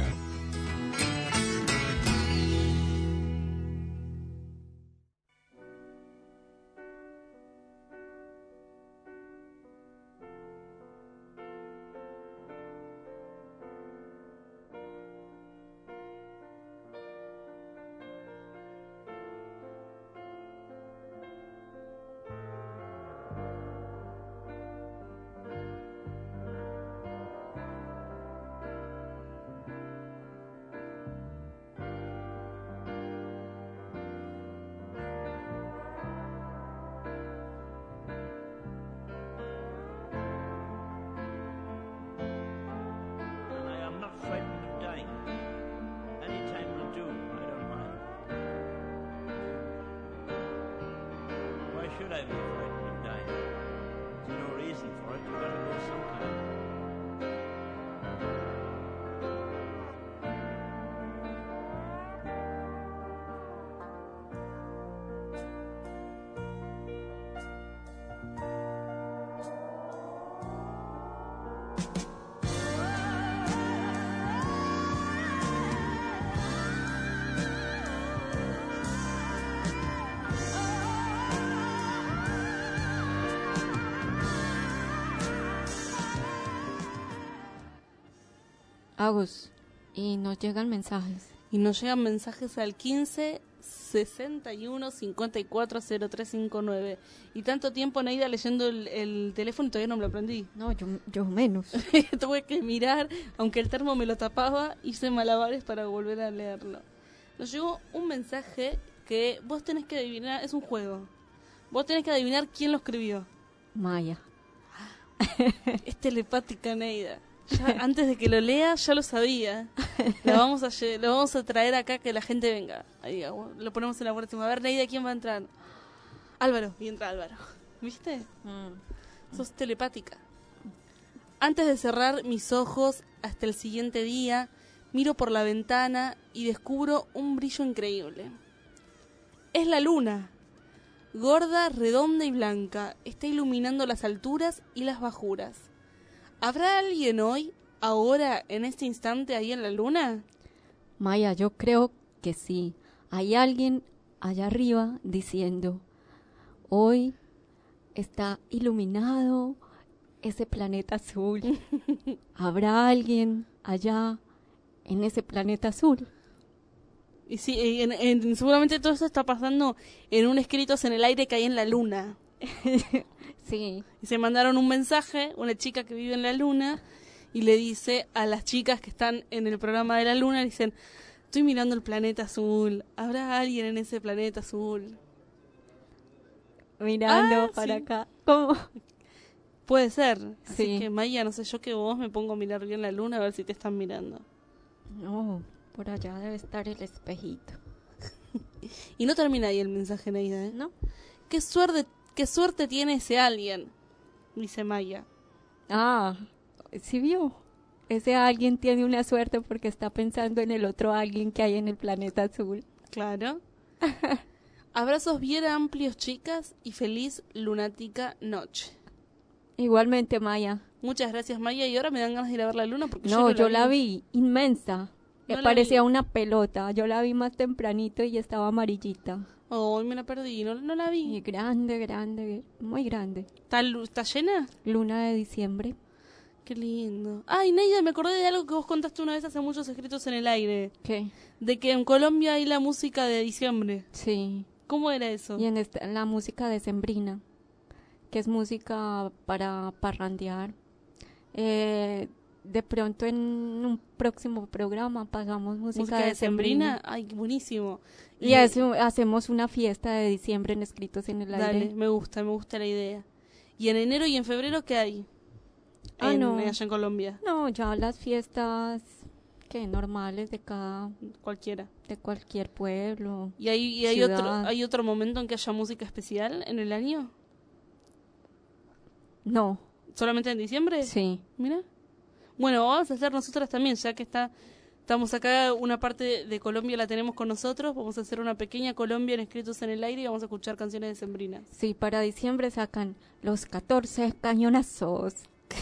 should I be frightened of dying? There's no reason for it. You've got to go sometime. Agus, y nos llegan mensajes. Y nos llegan mensajes al 15 61 54 0359. Y tanto tiempo, Neida, leyendo el teléfono y todavía no me lo aprendí. No, yo menos. Tuve que mirar, aunque el termo me lo tapaba, hice malabares para volver a leerlo. Nos llegó un mensaje que vos tenés que adivinar, es un juego. Vos tenés que adivinar quién lo escribió. Maya. Es telepática, Neida. Ya, antes de que lo lea, ya lo sabía. Lo vamos a traer acá, que la gente venga. Ahí, lo ponemos en la próxima. A ver, Neida, ¿quién va a entrar? Álvaro. Y entra Álvaro. ¿Viste? Sos telepática. Antes de cerrar mis ojos hasta el siguiente día, miro por la ventana y descubro un brillo increíble. Es la luna. Gorda, redonda y blanca. Está iluminando las alturas y las bajuras. ¿Habrá alguien hoy, ahora, en este instante, ahí en la luna? Maya, yo creo que sí. Hay alguien allá arriba diciendo, hoy está iluminado ese planeta azul. ¿Habrá alguien allá en ese planeta azul? Y sí, seguramente todo esto está pasando en un escritos en el aire que hay en la luna. Sí. Y se mandaron un mensaje, una chica que vive en la luna, y le dice a las chicas que están en el programa de la luna, le dicen, estoy mirando el planeta azul, ¿habrá alguien en ese planeta azul? Mirando para sí. acá. ¿Cómo? Puede ser. Sí. Así que, Maya, no sé, yo que vos me pongo a mirar bien la luna a ver si te están mirando. No, por allá debe estar el espejito. Y no termina ahí el mensaje, Neida, ¿eh? ¿No? ¿Qué suerte tiene ese alguien? Dice Maya. Ah, sí vio. Ese alguien tiene una suerte porque está pensando en el otro alguien que hay en el planeta azul. Claro. Abrazos bien amplios, chicas, y feliz lunática noche. Igualmente, Maya. Muchas gracias, Maya. Y ahora me dan ganas de ir a ver la luna porque No, yo la vi inmensa. No parecía la vi. una pelota. Yo la vi más tempranito y estaba amarillita. Oh, me la perdí, no la vi. Y grande, muy grande. ¿Está llena? Luna de diciembre. Qué lindo. Ay, Neida, me acordé de algo que vos contaste una vez hace muchos escritos en el aire. ¿Qué? De que en Colombia hay la música de diciembre. Sí. ¿Cómo era eso? Y en la música decembrina, que es música para parrandear. De pronto en un próximo programa pagamos música decembrina. Ay, buenísimo. Y hacemos una fiesta de diciembre en Escritos en el Aire. Dale, me gusta la idea. ¿Y en enero y en febrero qué hay? No. Allá en Colombia. No, ya las fiestas normales de cualquier pueblo. ¿Y hay otro momento en que haya música especial en el año? No. ¿Solamente en diciembre? Sí. Mira. Bueno, vamos a hacer nosotras también, ya que estamos acá, una parte de Colombia la tenemos con nosotros, vamos a hacer una pequeña Colombia en Escritos en el Aire y vamos a escuchar canciones decembrinas. Sí, para diciembre sacan los 14 cañonazos.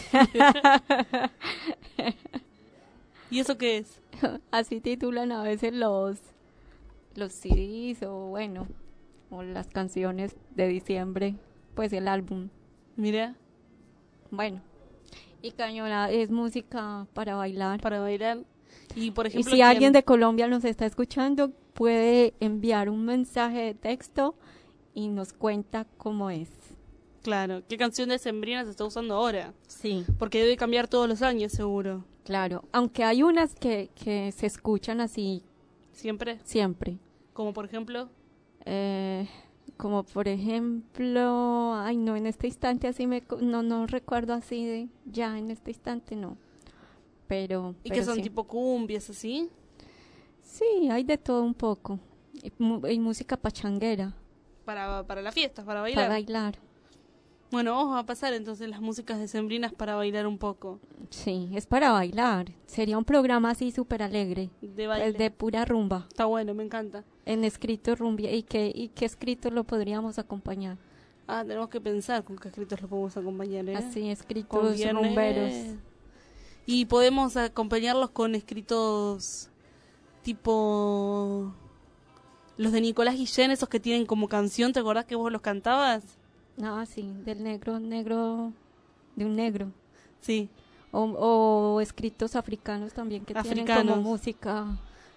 ¿Y eso qué es? Así titulan a veces los CDs o las canciones de diciembre, pues el álbum. Mira. Bueno, y cañona es música para bailar. Para bailar. Y por ejemplo, si alguien de Colombia nos está escuchando, puede enviar un mensaje de texto y nos cuenta cómo es. Claro, ¿qué canción decembrina se está usando ahora? Sí. Porque debe cambiar todos los años, seguro. Claro, aunque hay unas que se escuchan así. ¿Siempre? Siempre. ¿Como por ejemplo? Como por ejemplo, ay no, en este instante así no recuerdo así en este instante no. Pero que son sí. tipo cumbias así? Sí, hay de todo un poco. Y música pachanguera. Para las fiestas, para bailar. Para bailar. Bueno, vamos a pasar entonces las músicas decembrinas para bailar un poco. Sí, es para bailar. Sería un programa así súper alegre. De baile. De pura rumba. Está bueno, me encanta. En escritos rumbia. ¿Y qué escritos lo podríamos acompañar? Tenemos que pensar con qué escritos lo podemos acompañar, ¿eh? Así, escritos rumberos. Y podemos acompañarlos con escritos tipo los de Nicolás Guillén, esos que tienen como canción, ¿te acordás que vos los cantabas? Sí, del negro, de un negro. Sí. O escritos africanos también que tienen como música.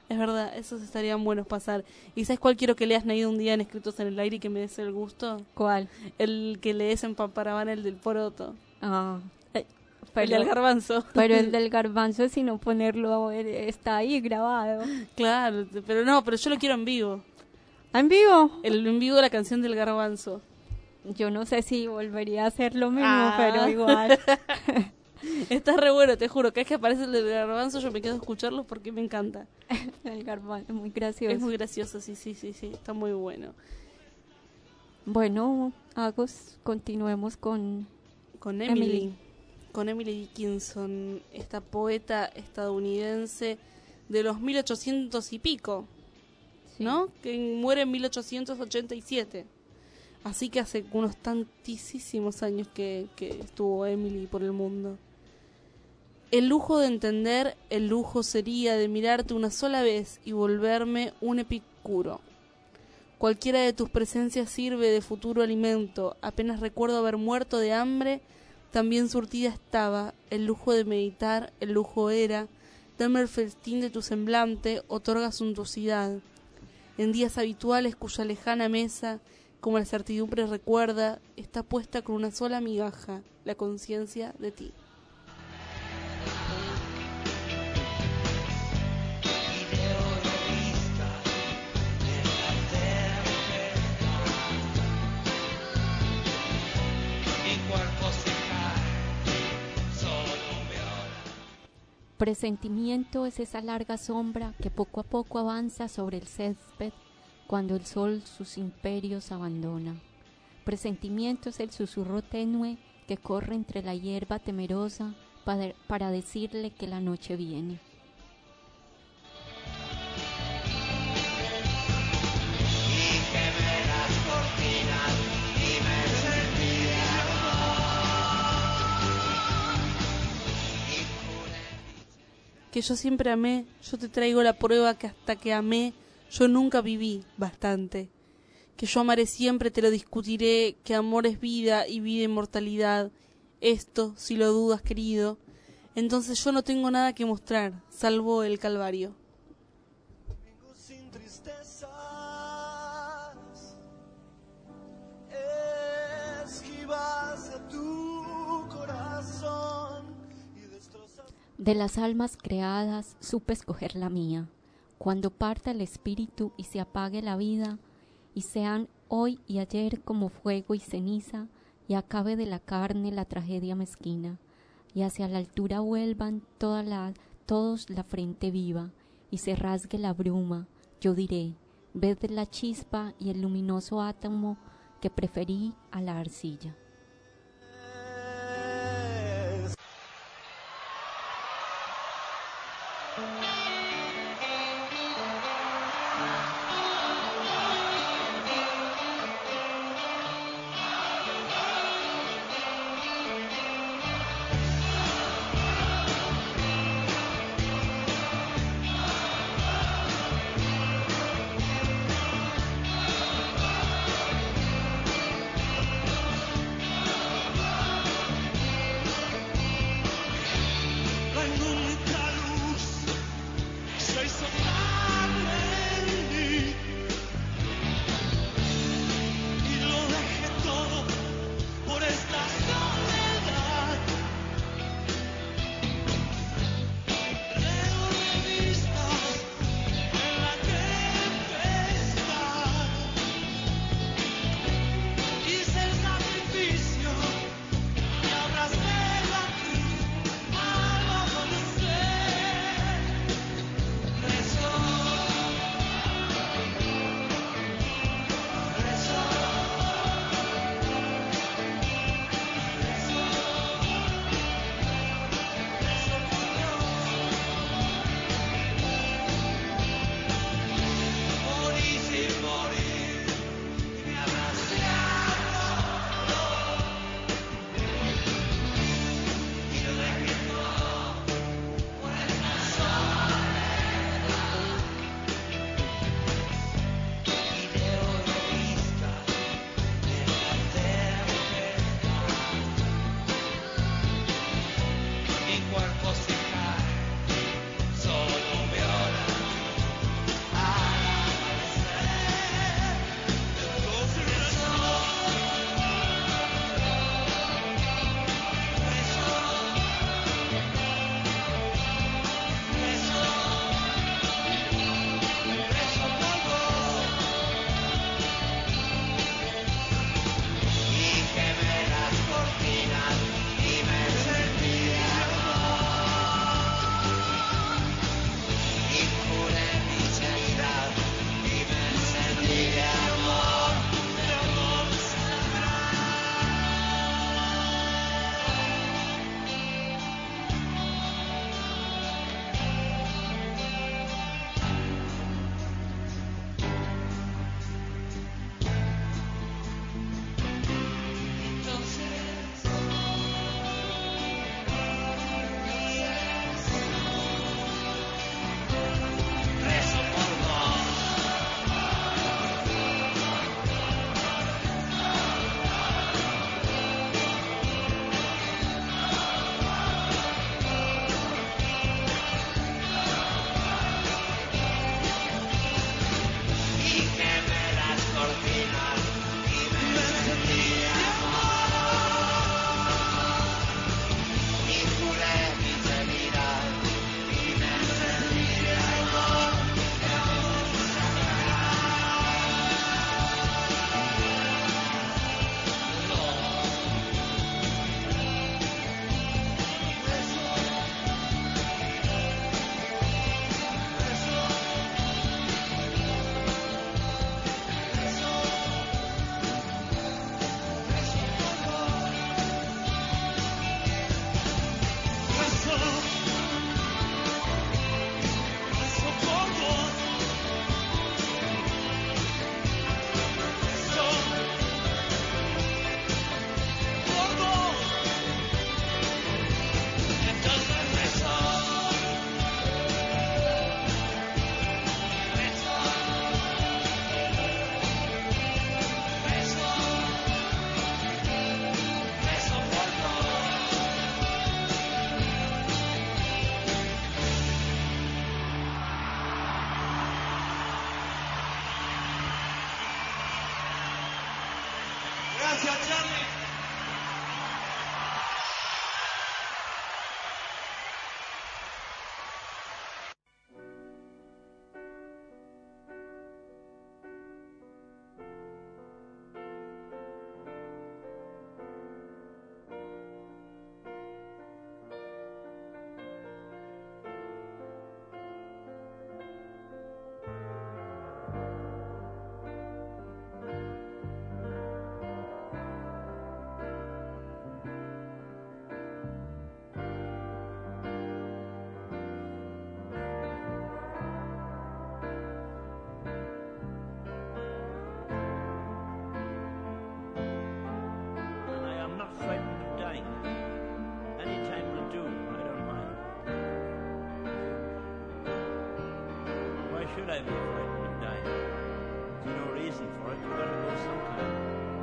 Es verdad, esos estarían buenos pasar. ¿Y sabes cuál quiero que leas, Naida, un día en Escritos en el Aire y que me des el gusto? ¿Cuál? El que lees en Pamparavana, el del poroto. Ah, el del garbanzo. Pero el del garbanzo, si no ponerlo, está ahí grabado. Claro, pero no, pero yo lo quiero en vivo. ¿En vivo? El en vivo de la canción del garbanzo. Yo no sé si volvería a hacer lo mismo, pero igual. Está re bueno, te juro. Cada vez que aparece el del garbanzo yo me quedo a escucharlo porque me encanta. El garbanzo, muy gracioso. Es muy gracioso, sí, está muy bueno. Bueno, Agos, continuemos con Emily. Con Emily Dickinson, esta poeta estadounidense de los 1800 y pico, sí, ¿no? Que muere en 1887. Así que hace unos tantísimos años que estuvo Emily por el mundo. El lujo de entender, el lujo sería de mirarte una sola vez y volverme un epicuro. Cualquiera de tus presencias sirve de futuro alimento. Apenas recuerdo haber muerto de hambre, también surtida estaba. El lujo de meditar, el lujo era. Dame el festín de tu semblante, otorga suntuosidad. En días habituales cuya lejana mesa, como la certidumbre recuerda, está puesta con una sola migaja, la conciencia de ti. Presentimiento es esa larga sombra que poco a poco avanza sobre el césped cuando el sol sus imperios abandona. Presentimiento es el susurro tenue que corre entre la hierba temerosa para decirle que la noche viene. Que yo siempre amé, yo te traigo la prueba que hasta que amé, yo nunca viví bastante. Que yo amaré siempre, te lo discutiré, que amor es vida y vida inmortalidad. Esto, si lo dudas, querido, entonces yo no tengo nada que mostrar, salvo el Calvario. Sin tristezas, esquivas a tu corazón y destrozas. De las almas creadas supe escoger la mía. Cuando parta el espíritu y se apague la vida, y sean hoy y ayer como fuego y ceniza, y acabe de la carne la tragedia mezquina, y hacia la altura vuelvan todos la frente viva, y se rasgue la bruma, yo diré, ved la chispa y el luminoso átomo que preferí a la arcilla. Gracias, Charlie. And I am not frightened of dying. Any time will do, I don't mind. Why should I be frightened of dying? There's no reason for it. You've got to go sometime.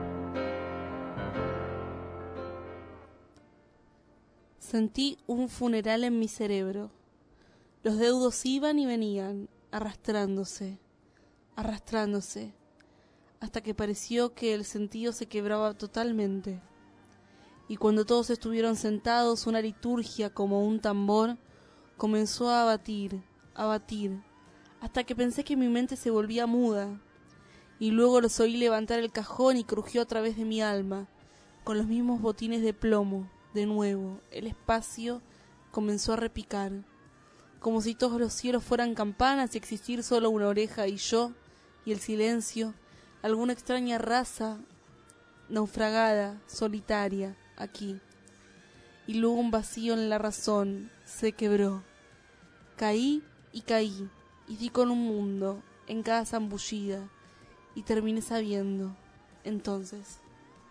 Sentí un funeral en mi cerebro. Los deudos iban y venían, arrastrándose, hasta que pareció que el sentido se quebraba totalmente. Y cuando todos estuvieron sentados, una liturgia como un tambor comenzó a batir, hasta que pensé que mi mente se volvía muda. Y luego los oí levantar el cajón y crujió a través de mi alma, con los mismos botines de plomo. De nuevo, el espacio comenzó a repicar, como si todos los cielos fueran campanas y existir solo una oreja y yo, y el silencio, alguna extraña raza naufragada, solitaria, aquí. Y luego un vacío en la razón se quebró. Caí, y di con un mundo en cada zambullida, y terminé sabiendo, entonces.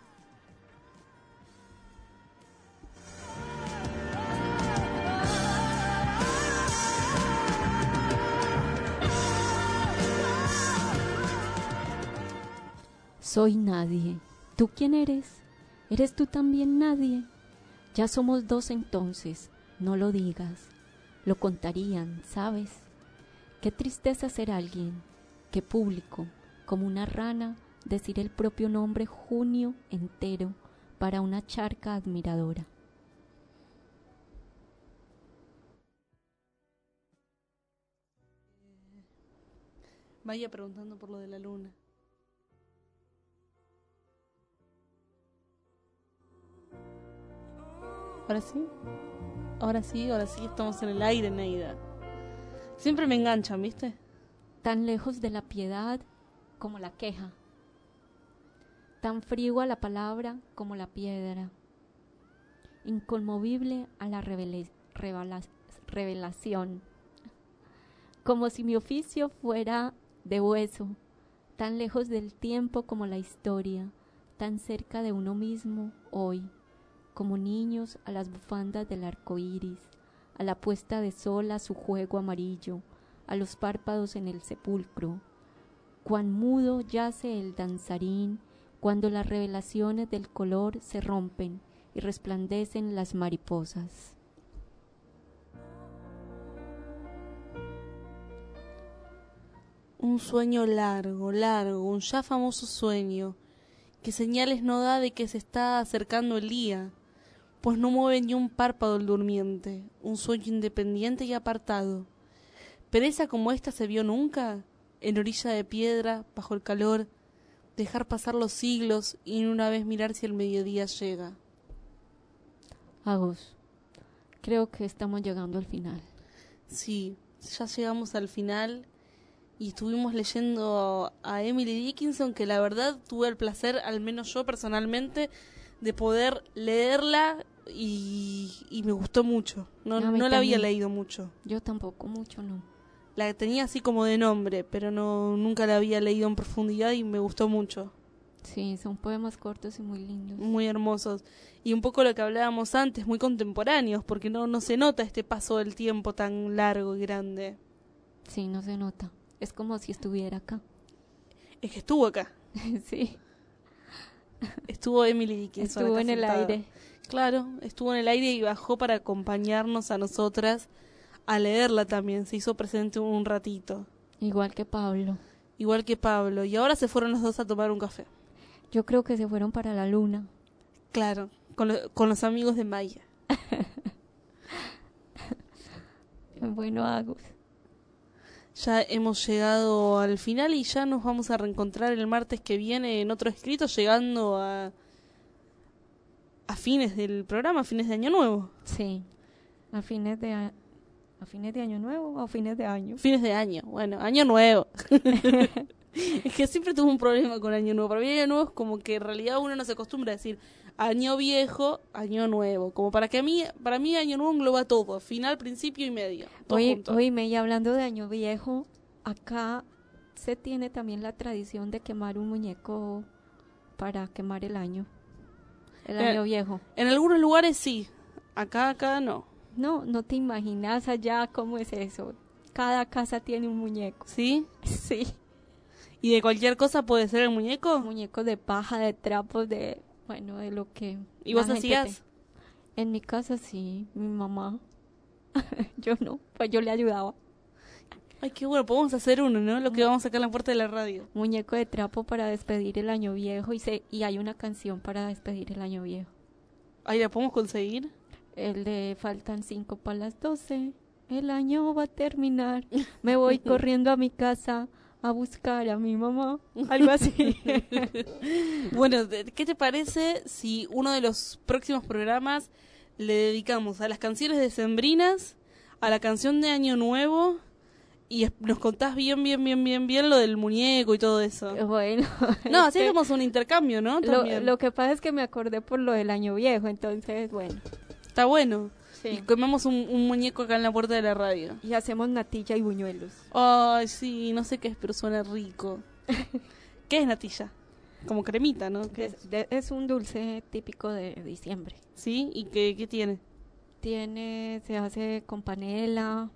Soy nadie. ¿Tú quién eres? ¿Eres tú también nadie? Ya somos dos entonces, no lo digas. Lo contarían, ¿sabes? Qué tristeza ser alguien, qué público, como una rana, decir el propio nombre junio entero para una charca admiradora. Vaya preguntando por lo de la luna. Ahora sí, estamos en el aire, Neida. Siempre me enganchan, ¿viste? Tan lejos de la piedad como la queja, tan frío a la palabra como la piedra, inconmovible a la revelación, como si mi oficio fuera de hueso, tan lejos del tiempo como la historia, tan cerca de uno mismo hoy, como niños a las bufandas del arco iris, a la puesta de sol, a su juego amarillo, a los párpados en el sepulcro. Cuán mudo yace el danzarín cuando las revelaciones del color se rompen y resplandecen las mariposas. Un sueño largo, un ya famoso sueño, que señales no da de que se está acercando el día, pues no mueve ni un párpado el durmiente, un sueño independiente y apartado. Pereza como esta se vio nunca, en orilla de piedra, bajo el calor, dejar pasar los siglos y en una vez mirar si el mediodía llega. Agus, creo que estamos llegando al final. Sí, ya llegamos al final y estuvimos leyendo a Emily Dickinson, que la verdad tuve el placer, al menos yo personalmente, de poder leerla y me gustó mucho. No la había leído mucho. Yo tampoco mucho, no. La tenía así como de nombre, pero nunca la había leído en profundidad y me gustó mucho. Sí, son poemas cortos y muy lindos. Muy hermosos. Y un poco lo que hablábamos antes, muy contemporáneos, porque no se nota este paso del tiempo tan largo y grande. Sí, no se nota. Es como si estuviera acá. Es que estuvo acá. Sí. Estuvo Emily Dickinson. Estuvo en el aire. Claro, estuvo en el aire y bajó para acompañarnos a nosotras a leerla también. Se hizo presente un ratito. Igual que Pablo. Y ahora se fueron los dos a tomar un café. Yo creo que se fueron para la luna. Claro, con los amigos de Maya. Bueno, Agus. Ya hemos llegado al final y ya nos vamos a reencontrar el martes que viene en otro escrito, llegando a fines del programa, a fines de Año Nuevo. Sí, a fines de Año Nuevo o a fines de año. Fines de año, bueno, Año Nuevo. Es que siempre tuve un problema con Año Nuevo. Para mí Año Nuevo es como que en realidad uno no se acostumbra a decir Año Viejo, Año Nuevo. Como para mí Año Nuevo engloba todo, final, principio y medio. Oíme, y hablando de Año Viejo, acá se tiene también la tradición de quemar un muñeco para quemar el año viejo. En algunos lugares sí, acá no. No te imaginas allá cómo es eso. Cada casa tiene un muñeco. ¿Sí? Sí. ¿Y de cualquier cosa puede ser el muñeco? Muñecos de paja, de trapos, de lo que... ¿Y vos hacías? En mi casa sí, mi mamá. Yo no, pues yo le ayudaba. Ay, qué bueno, podemos hacer uno, ¿no? Lo que vamos a sacar en la puerta de la radio. Muñeco de trapo para despedir el año viejo y hay una canción para despedir el año viejo. ¿Ahí la podemos conseguir? El de faltan 5 para las 12, el año va a terminar, me voy corriendo a mi casa a buscar a mi mamá, algo así. Bueno, ¿qué te parece si uno de los próximos programas le dedicamos a las canciones decembrinas, a la canción de Año Nuevo y nos contás bien lo del muñeco y todo eso? Bueno. No, así hacemos un intercambio, ¿no? Lo que pasa es que me acordé por lo del año viejo, entonces, bueno. Está bueno. Sí. Y comemos un muñeco acá en la puerta de la radio. Y hacemos natilla y buñuelos. Ay, sí, no sé qué es, pero suena rico. ¿Qué es natilla? Como cremita, ¿no? Es un dulce típico de diciembre. ¿Sí? ¿Y qué tiene? Se hace con panela,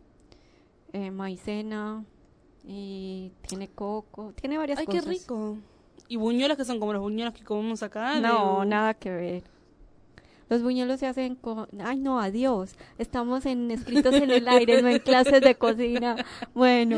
maicena, y tiene coco, tiene varias cosas. Ay, qué rico. ¿Y buñuelos que son como los buñuelos que comemos acá? No, nada que ver. Los buñuelos se hacen con... Ay, no, adiós. Estamos en escritos en el aire, no en clases de cocina. Bueno,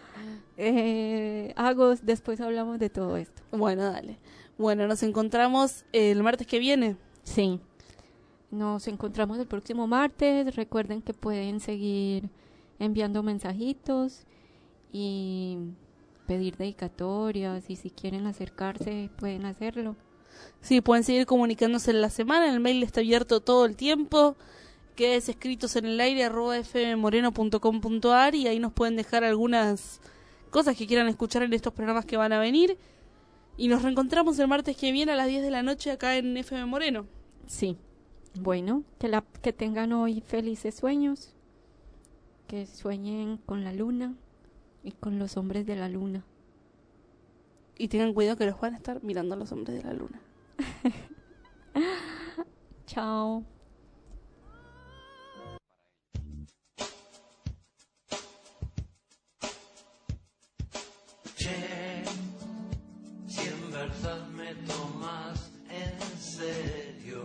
después hablamos de todo esto. Bueno, dale. Bueno, nos encontramos el martes que viene. Sí. Nos encontramos el próximo martes. Recuerden que pueden seguir enviando mensajitos y pedir dedicatorias. Y si quieren acercarse, pueden hacerlo. Sí, pueden seguir comunicándose en la semana. El mail está abierto todo el tiempo, que es escritos en el aire @fmmoreno.com.ar, y ahí nos pueden dejar algunas cosas que quieran escuchar en estos programas que van a venir. Y nos reencontramos el martes que viene a las 10 de la noche acá en FM Moreno. Sí. Bueno, que tengan hoy felices sueños, que sueñen con la luna y con los hombres de la luna. Y tengan cuidado que los van a estar mirando a los hombres de la luna. Chao. Che, si en verdad me tomas en serio,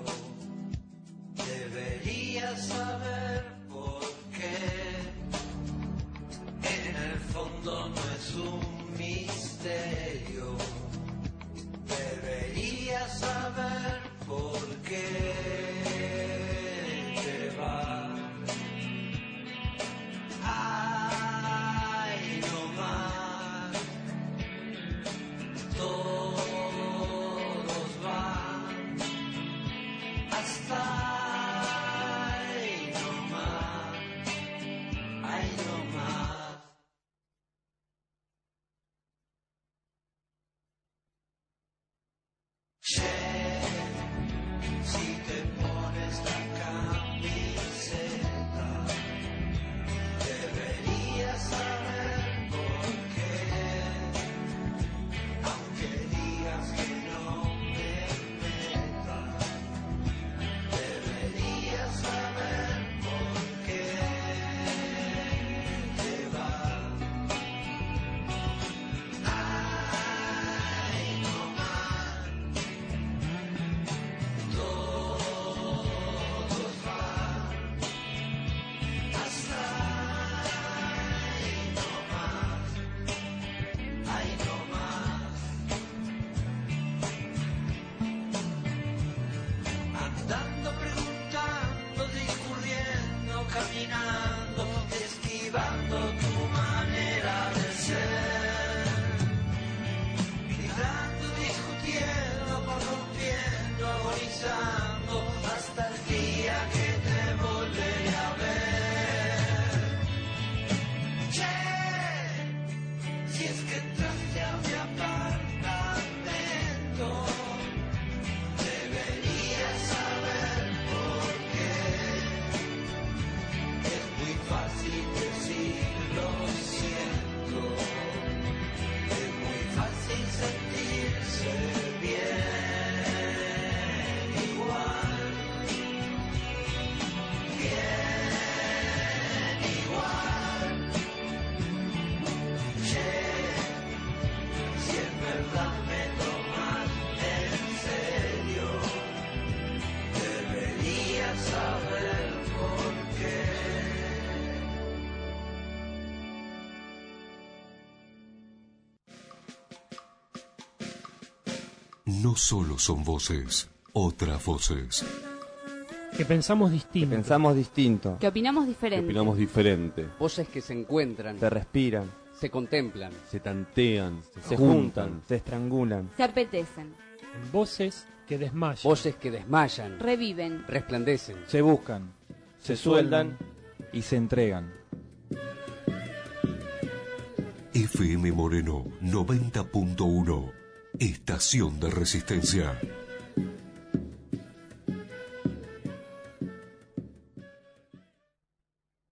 deberías saber por qué. En el fondo no es un misterio. Deberías saber por qué te vas. Ay, no más. Todos van hasta ay, no más. Ay, no más. no solo son voces, otras voces. Que pensamos distinto. Que opinamos diferente. Voces que se encuentran. Se respiran. Se contemplan. Se tantean. Se juntan. Se estrangulan. Se apetecen. Voces que desmayan. Voces que desmayan. Reviven. Resplandecen. Se buscan. Se sueldan. Y se entregan. FM Moreno 90.1. Estación de Resistencia.